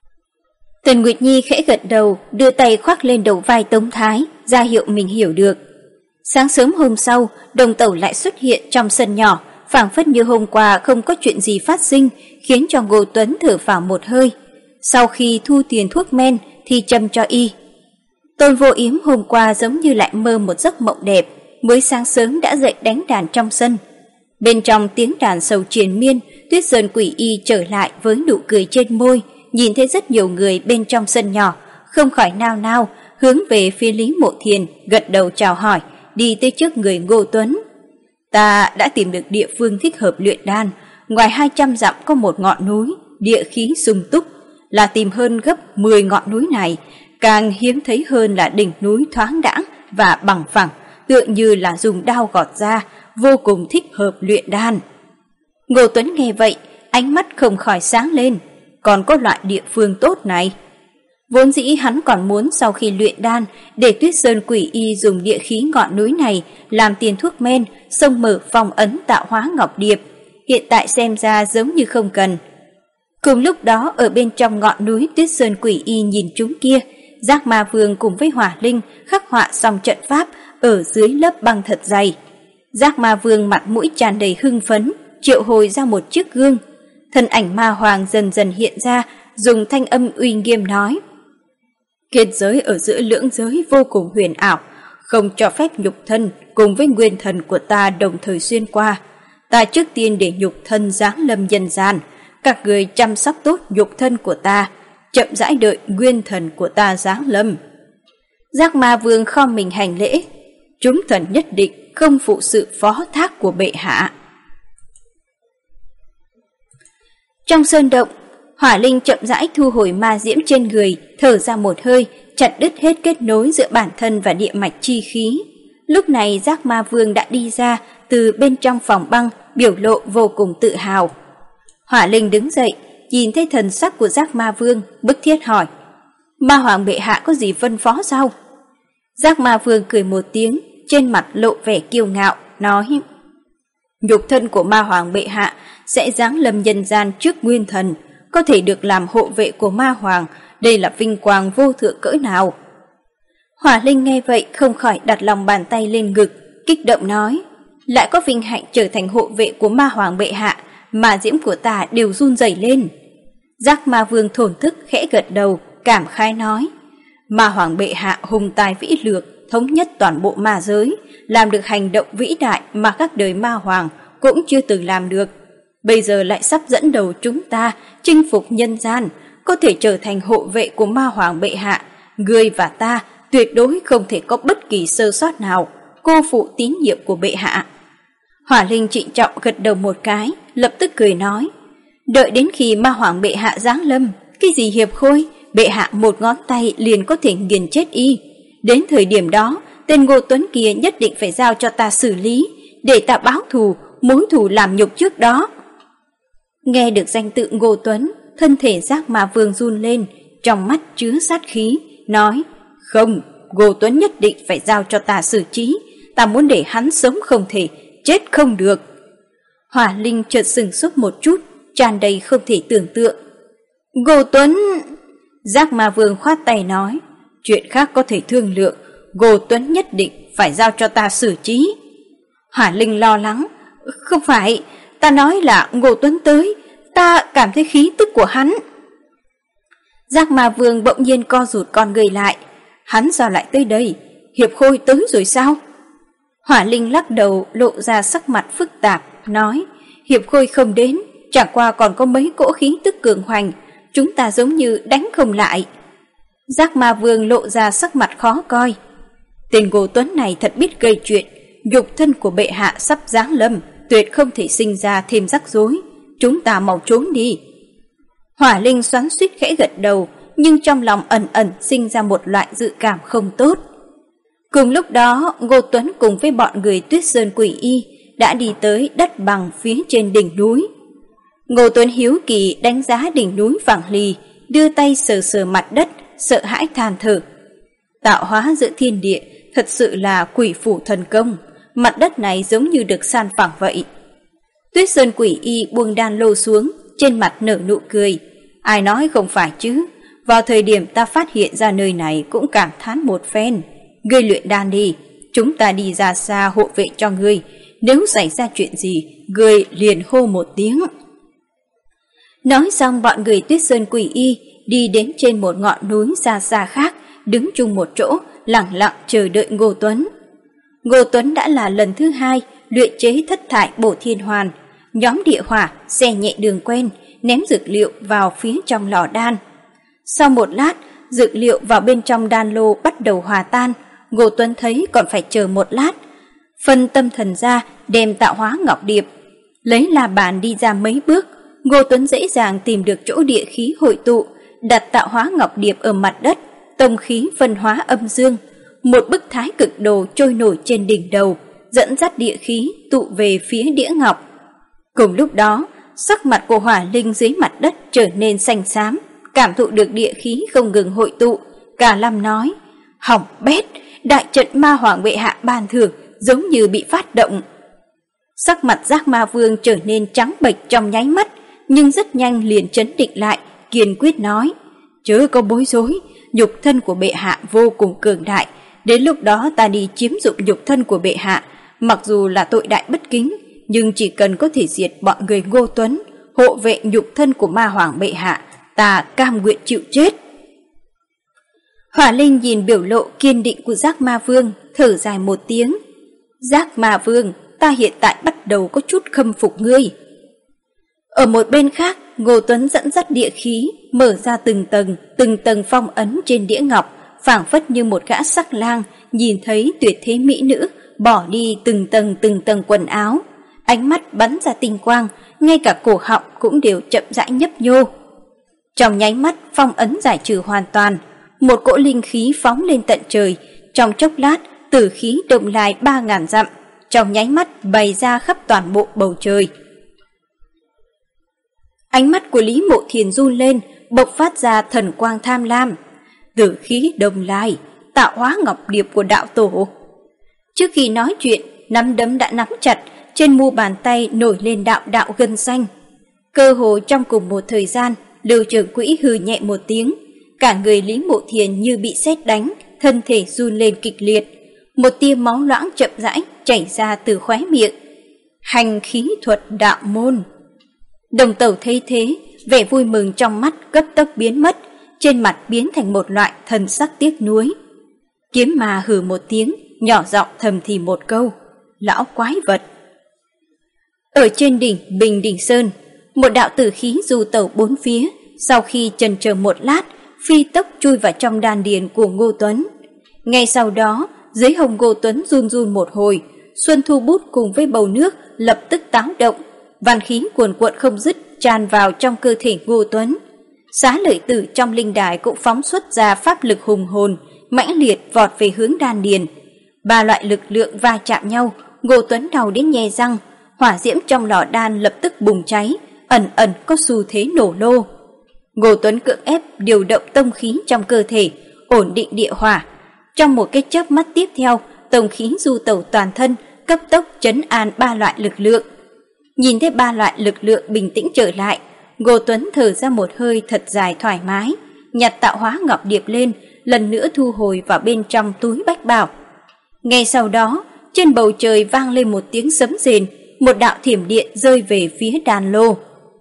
Tần Nguyệt Nhi khẽ gật đầu, đưa tay khoác lên đầu vai Tống Thái, ra hiệu mình hiểu được. Sáng sớm hôm sau, Đồng Tẩu lại xuất hiện trong sân nhỏ, phảng phất như hôm qua không có chuyện gì phát sinh, khiến cho Ngô Tuấn thở phào một hơi. Sau khi thu tiền thuốc men thì châm cho y. Tôn Vô Yếm hôm qua giống như lại mơ một giấc mộng đẹp, mới sáng sớm đã dậy đánh đàn trong sân. Bên trong tiếng đàn sầu triền miên, Tuyết Sơn quỷ y trở lại với nụ cười trên môi, nhìn thấy rất nhiều người bên trong sân nhỏ, không khỏi nao nao hướng về phía Lý Mộ Thiền, gật đầu chào hỏi, đi tới trước người Ngô Tuấn. Ta đã tìm được địa phương thích hợp luyện đan, ngoài 200 dặm có một ngọn núi, địa khí sung túc, là tìm hơn gấp 10 ngọn núi này, càng hiếm thấy hơn là đỉnh núi thoáng đãng và bằng phẳng, tựa như là dùng đao gọt ra, vô cùng thích hợp luyện đan. Ngô Tuấn nghe vậy, ánh mắt không khỏi sáng lên, còn có loại địa phương tốt này. Vốn dĩ hắn còn muốn sau khi luyện đan, để Tuyết Sơn quỷ y dùng địa khí ngọn núi này làm tiền thuốc men, xông mở phong ấn tạo hóa ngọc điệp. Hiện tại xem ra giống như không cần. Cùng lúc đó ở bên trong ngọn núi Tuyết Sơn quỷ y nhìn chúng kia, Giác Ma Vương cùng với Hỏa Linh khắc họa xong trận pháp ở dưới lớp băng thật dày. Giác Ma Vương mặt mũi tràn đầy hưng phấn, triệu hồi ra một chiếc gương. Thân ảnh Ma Hoàng dần dần hiện ra, dùng thanh âm uy nghiêm nói: Kết giới ở giữa lưỡng giới vô cùng huyền ảo, không cho phép nhục thân cùng với nguyên thần của ta đồng thời xuyên qua. Ta trước tiên để nhục thân giáng lâm nhân gian, các người chăm sóc tốt nhục thân của ta, chậm rãi đợi nguyên thần của ta giáng lâm. Giác Ma Vương khom mình hành lễ: Chúng thần nhất định không phụ sự phó thác của bệ hạ. Trong sơn động, Hỏa Linh chậm rãi thu hồi ma diễm trên người, thở ra một hơi, chặt đứt hết kết nối giữa bản thân và địa mạch chi khí. Lúc này Giác Ma Vương đã đi ra từ bên trong phòng băng, biểu lộ vô cùng tự hào. Hỏa Linh đứng dậy, nhìn thấy thần sắc của Giác Ma Vương, bức thiết hỏi: Ma Hoàng bệ hạ có gì phân phó sao? Giác Ma Vương cười một tiếng, trên mặt lộ vẻ kiêu ngạo, nói: Nhục thân của Ma Hoàng bệ hạ sẽ giáng lâm nhân gian trước nguyên thần, có thể được làm hộ vệ của Ma Hoàng, đây là vinh quang vô thượng cỡ nào. Hỏa Linh nghe vậy không khỏi đặt lòng bàn tay lên ngực, kích động nói: Lại có vinh hạnh trở thành hộ vệ của Ma Hoàng bệ hạ, mà diễm của ta đều run rẩy lên. Giác Ma Vương thổn thức khẽ gật đầu, cảm khái nói: Ma Hoàng bệ hạ hùng tài vĩ lược, thống nhất toàn bộ ma giới, làm được hành động vĩ đại mà các đời Ma Hoàng cũng chưa từng làm được. Bây giờ lại sắp dẫn đầu chúng ta chinh phục nhân gian, có thể trở thành hộ vệ của Ma Hoàng bệ hạ. Ngươi và ta tuyệt đối không thể có bất kỳ sơ sót nào, cô phụ tín nhiệm của bệ hạ. Hỏa Linh trịnh trọng gật đầu một cái, lập tức cười nói: Đợi đến khi Ma Hoàng bệ hạ giáng lâm, cái gì hiệp khôi, bệ hạ một ngón tay liền có thể nghiền chết y. Đến thời điểm đó, tên Ngô Tuấn kia nhất định phải giao cho ta xử lý, để ta báo thù, mối thù làm nhục trước đó. Nghe được danh tự Ngô Tuấn, thân thể Giác Ma Vương run lên, trong mắt chứa sát khí, nói: Không, Ngô Tuấn nhất định phải giao cho ta xử trí, ta muốn để hắn sống không thể, chết không được. Hỏa Linh chợt sửng sốt một chút, tràn đầy không thể tưởng tượng. Ngô Tuấn... Giác Ma Vương khoát tay nói, chuyện khác có thể thương lượng, Ngô Tuấn nhất định phải giao cho ta xử trí. Hỏa Linh lo lắng, không phải, ta nói là Ngô Tuấn tới, ta cảm thấy khí tức của hắn. Giác Ma Vương bỗng nhiên co rụt con người lại, hắn sao lại tới đây, Hiệp Khôi tới rồi sao? Hỏa Linh lắc đầu lộ ra sắc mặt phức tạp, nói, Hiệp Khôi không đến, chẳng qua còn có mấy cỗ khí tức cường hoành, chúng ta giống như đánh không lại. Giác Ma Vương lộ ra sắc mặt khó coi. Tên Ngô Tuấn này thật biết gây chuyện, nhục thân của bệ hạ sắp giáng lâm, tuyệt không thể sinh ra thêm rắc rối, chúng ta mau trốn đi. Hỏa Linh xoắn xuýt khẽ gật đầu, nhưng trong lòng ẩn ẩn sinh ra một loại dự cảm không tốt. Cùng lúc đó, Ngô Tuấn cùng với bọn người Tuyết Sơn Quỷ Y đã đi tới đất bằng phía trên đỉnh núi. Ngô Tuấn hiếu kỳ đánh giá đỉnh núi phẳng lì, đưa tay sờ sờ mặt đất, sợ hãi than thở. Tạo hóa giữa thiên địa thật sự là quỷ phủ thần công, mặt đất này giống như được san phẳng vậy. Tuyết Sơn Quỷ Y buông đan lô xuống, trên mặt nở nụ cười. Ai nói không phải chứ, vào thời điểm ta phát hiện ra nơi này cũng cảm thán một phen. Ngươi luyện đan đi, chúng ta đi ra xa hộ vệ cho ngươi, nếu xảy ra chuyện gì, ngươi liền hô một tiếng. Nói xong bọn người Tuyết Sơn Quỷ Y đi đến trên một ngọn núi xa xa khác, đứng chung một chỗ, lặng lặng chờ đợi Ngô Tuấn. Ngô Tuấn đã là lần thứ 2 luyện chế thất thải bổ thiên hoàn, nhóm địa hỏa xe nhẹ đường quen, ném dược liệu vào phía trong lò đan. Sau một lát, dược liệu vào bên trong đan lô bắt đầu hòa tan, Ngô Tuấn thấy còn phải chờ một lát. Phân tâm thần ra, đem tạo hóa ngọc điệp. Lấy la bàn đi ra mấy bước, Ngô Tuấn dễ dàng tìm được chỗ địa khí hội tụ, đặt tạo hóa ngọc điệp ở mặt đất, tông khí phân hóa âm dương. Một bức thái cực đồ trôi nổi trên đỉnh đầu, dẫn dắt địa khí tụ về phía đĩa ngọc. Cùng lúc đó, sắc mặt của Hỏa Linh dưới mặt đất trở nên xanh xám, cảm thụ được địa khí không ngừng hội tụ. Cả Lâm nói, hỏng bét, đại trận ma hoàng bệ hạ ban thưởng giống như bị phát động. Sắc mặt Giác Ma Vương trở nên trắng bệch trong nháy mắt, nhưng rất nhanh liền trấn định lại, kiên quyết nói, chớ có bối rối, nhục thân của bệ hạ vô cùng cường đại, đến lúc đó ta đi chiếm dụng nhục thân của bệ hạ, mặc dù là tội đại bất kính, nhưng chỉ cần có thể diệt bọn người Ngô Tuấn, hộ vệ nhục thân của ma hoàng bệ hạ, ta cam nguyện chịu chết. Hỏa Linh nhìn biểu lộ kiên định của Giác Ma Vương, thở dài một tiếng. Giác Ma Vương, ta hiện tại bắt đầu có chút khâm phục ngươi. Ở một bên khác, Ngô Tuấn dẫn dắt địa khí, mở ra từng tầng phong ấn trên đĩa ngọc, phảng phất như một gã sắc lang, nhìn thấy tuyệt thế mỹ nữ, bỏ đi từng tầng quần áo. Ánh mắt bắn ra tinh quang, ngay cả cổ họng cũng đều chậm rãi nhấp nhô. Trong nháy mắt, phong ấn giải trừ hoàn toàn, một cỗ linh khí phóng lên tận trời, trong chốc lát, tử khí đông lai 3000 dặm, trong nháy mắt bày ra khắp toàn bộ bầu trời. Ánh mắt của Lý Mộ Thiền run lên, bộc phát ra thần quang tham lam. Tử khí đông lai, tạo hóa ngọc điệp của đạo tổ. Trước khi nói chuyện, nắm đấm đã nắm chặt, trên mu bàn tay nổi lên đạo gân xanh. Cơ hồ trong cùng một thời gian, Lưu Trưởng Quỹ hừ nhẹ một tiếng, cả người Lý Mộ Thiền như bị sét đánh, thân thể run lên kịch liệt. Một tia máu loãng chậm rãi chảy ra từ khóe miệng. Hành khí thuật đạo môn. Đồng Tẩu thấy thế, vẻ vui mừng trong mắt cấp tốc biến mất, trên mặt biến thành một loại thần sắc tiếc nuối. Kiếm Ma hừ một tiếng, nhỏ giọng thầm thì một câu, lão quái vật. Ở trên đỉnh Bình Đỉnh Sơn, một đạo tử khí du tẩu bốn phía, sau khi chần chờ một lát, phi tốc chui vào trong đan điền của Ngô Tuấn. Ngay sau đó, dưới hông Ngô Tuấn run run một hồi, Xuân Thu Bút cùng với bầu nước lập tức táo động, văn khí cuồn cuộn không dứt tràn vào trong cơ thể Ngô Tuấn. Xá Lợi Tử trong linh đài cũng phóng xuất ra pháp lực hùng hồn, mãnh liệt vọt về hướng đan điền. Ba loại lực lượng va chạm nhau, Ngô Tuấn đau đến nhe răng, hỏa diễm trong lò đan lập tức bùng cháy, ẩn ẩn có xu thế nổ lô. Ngô Tuấn cưỡng ép điều động tông khí trong cơ thể, ổn định địa hỏa. Trong một cái chớp mắt tiếp theo, tông khí du tẩu toàn thân, cấp tốc trấn an ba loại lực lượng. Nhìn thấy ba loại lực lượng bình tĩnh trở lại, Ngô Tuấn thở ra một hơi thật dài thoải mái, nhặt tạo hóa ngọc điệp lên, lần nữa thu hồi vào bên trong túi bách bảo. Ngay sau đó, trên bầu trời vang lên một tiếng sấm rền, một đạo thiểm điện rơi về phía đàn lô.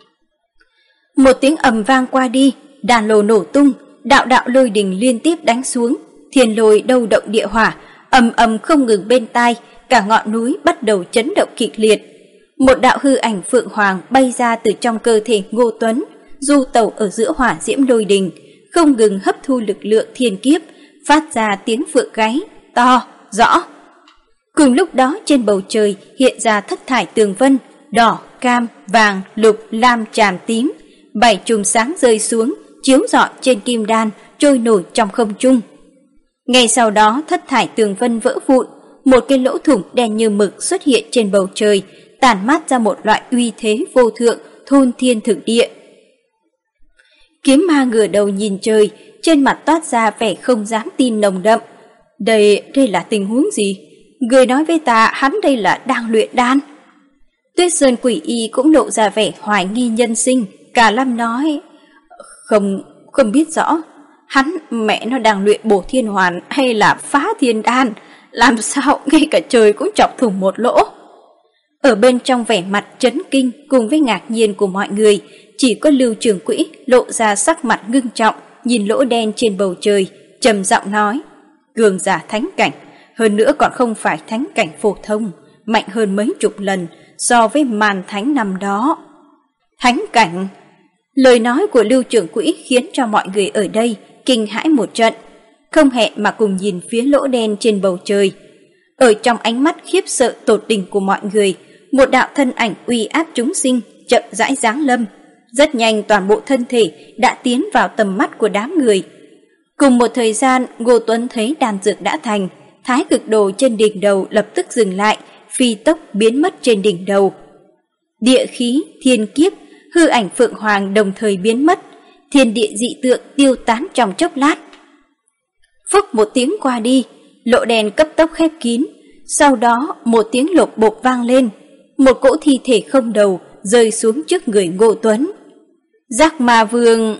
Một tiếng ầm vang qua đi, đàn lô nổ tung, đạo đạo lôi đình liên tiếp đánh xuống, thiên lôi đâu động địa hỏa, ầm ầm không ngừng bên tai, cả ngọn núi bắt đầu chấn động kịch liệt. Một đạo hư ảnh phượng hoàng bay ra từ trong cơ thể Ngô Tuấn, du tẩu ở giữa hỏa diễm lôi đình, không ngừng hấp thu lực lượng thiên kiếp, phát ra tiếng phượng gáy to, rõ. Cùng lúc đó trên bầu trời hiện ra thất thải tường vân, đỏ, cam, vàng, lục, lam, tràm, tím, 7 chùm sáng rơi xuống, chiếu rọi trên kim đan, trôi nổi trong không trung. Ngay sau đó thất thải tường vân vỡ vụn, một cái lỗ thủng đen như mực xuất hiện trên bầu trời, tản mát ra một loại uy thế vô thượng, thôn thiên thực địa. Kiếm ma ngửa đầu nhìn trời, trên mặt toát ra vẻ không dám tin nồng đậm. Đây là tình huống gì? Người nói với ta hắn đây là đang luyện đan. Tuyết Sơn Quỷ Y cũng lộ ra vẻ hoài nghi nhân sinh. Cả Lâm nói, không biết rõ, hắn mẹ nó đang luyện bổ thiên hoàn hay là phá thiên đan, làm sao ngay cả trời cũng chọc thủng một lỗ. Ở bên trong vẻ mặt chấn kinh cùng với ngạc nhiên của mọi người, chỉ có Lưu Trường Quỹ lộ ra sắc mặt ngưng trọng, nhìn lỗ đen trên bầu trời, trầm giọng nói, cường giả thánh cảnh, hơn nữa còn không phải thánh cảnh phổ thông, mạnh hơn mấy chục lần so với màn thánh năm đó. Thánh cảnh. Lời nói của Lưu Trưởng Quỹ khiến cho mọi người ở đây kinh hãi một trận, không hẹn mà cùng nhìn phía lỗ đen trên bầu trời. Ở trong ánh mắt khiếp sợ tột đỉnh của mọi người, một đạo thân ảnh uy áp chúng sinh chậm rãi giáng lâm. Rất nhanh toàn bộ thân thể đã tiến vào tầm mắt của đám người. Cùng một thời gian, Ngô Tuấn thấy đan dược đã thành, thái cực đồ trên đỉnh đầu lập tức dừng lại, phi tốc biến mất trên đỉnh đầu. Địa khí, thiên kiếp, hư ảnh phượng hoàng đồng thời biến mất, thiên địa dị tượng tiêu tán trong chốc lát. Phúc một tiếng qua đi, lỗ đen cấp tốc khép kín, sau đó một tiếng lột bột vang lên, một cỗ thi thể không đầu rơi xuống trước người Ngô Tuấn. Giác Ma Vương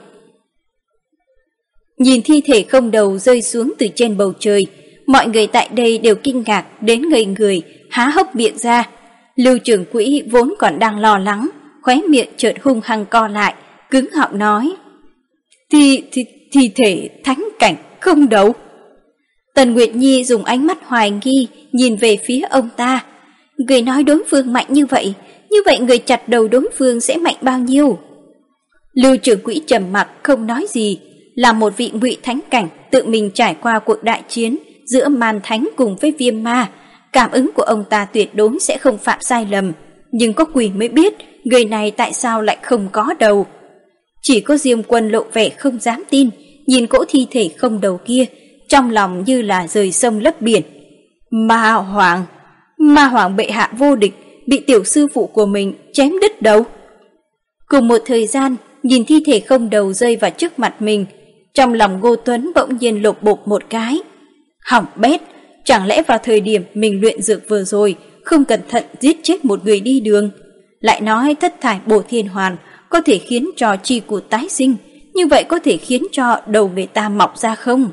nhìn thi thể không đầu rơi xuống từ trên bầu trời, mọi người tại đây đều kinh ngạc đến ngây người, há hốc miệng ra. Lưu Trưởng Quỹ vốn còn đang lo lắng, khóe miệng chợt hung hăng co lại, cứng họng nói, thi thể thánh cảnh không đầu. Tần Nguyệt Nhi dùng ánh mắt hoài nghi nhìn về phía ông ta. Người nói đối phương mạnh như vậy người chặt đầu đối phương sẽ mạnh bao nhiêu? Lưu Trưởng Quỹ trầm mặc không nói gì, là một vị ngụy thánh cảnh tự mình trải qua cuộc đại chiến giữa Man Thánh cùng với Viêm Ma, cảm ứng của ông ta tuyệt đối sẽ không phạm sai lầm, nhưng có quỷ mới biết người này tại sao lại không có đầu. Chỉ có Diêm Quân lộ vẻ không dám tin, nhìn cỗ thi thể không đầu kia, trong lòng như là rời sông lấp biển. Ma Hoàng bệ hạ vô địch, bị tiểu sư phụ của mình chém đứt đầu. Cùng một thời gian, nhìn thi thể không đầu rơi vào trước mặt mình, trong lòng Ngô Tuấn bỗng nhiên lột bột một cái. Hỏng bét, chẳng lẽ vào thời điểm mình luyện dược vừa rồi không cẩn thận giết chết một người đi đường? Lại nói thất thải bổ thiên hoàn có thể khiến cho chi cụt tái sinh, như vậy có thể khiến cho đầu người ta mọc ra không?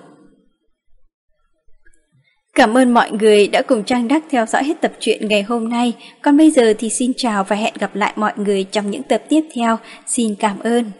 Cảm ơn mọi người đã cùng Trang Đắc theo dõi hết tập truyện ngày hôm nay. Còn bây giờ thì xin chào và hẹn gặp lại mọi người trong những tập tiếp theo. Xin cảm ơn.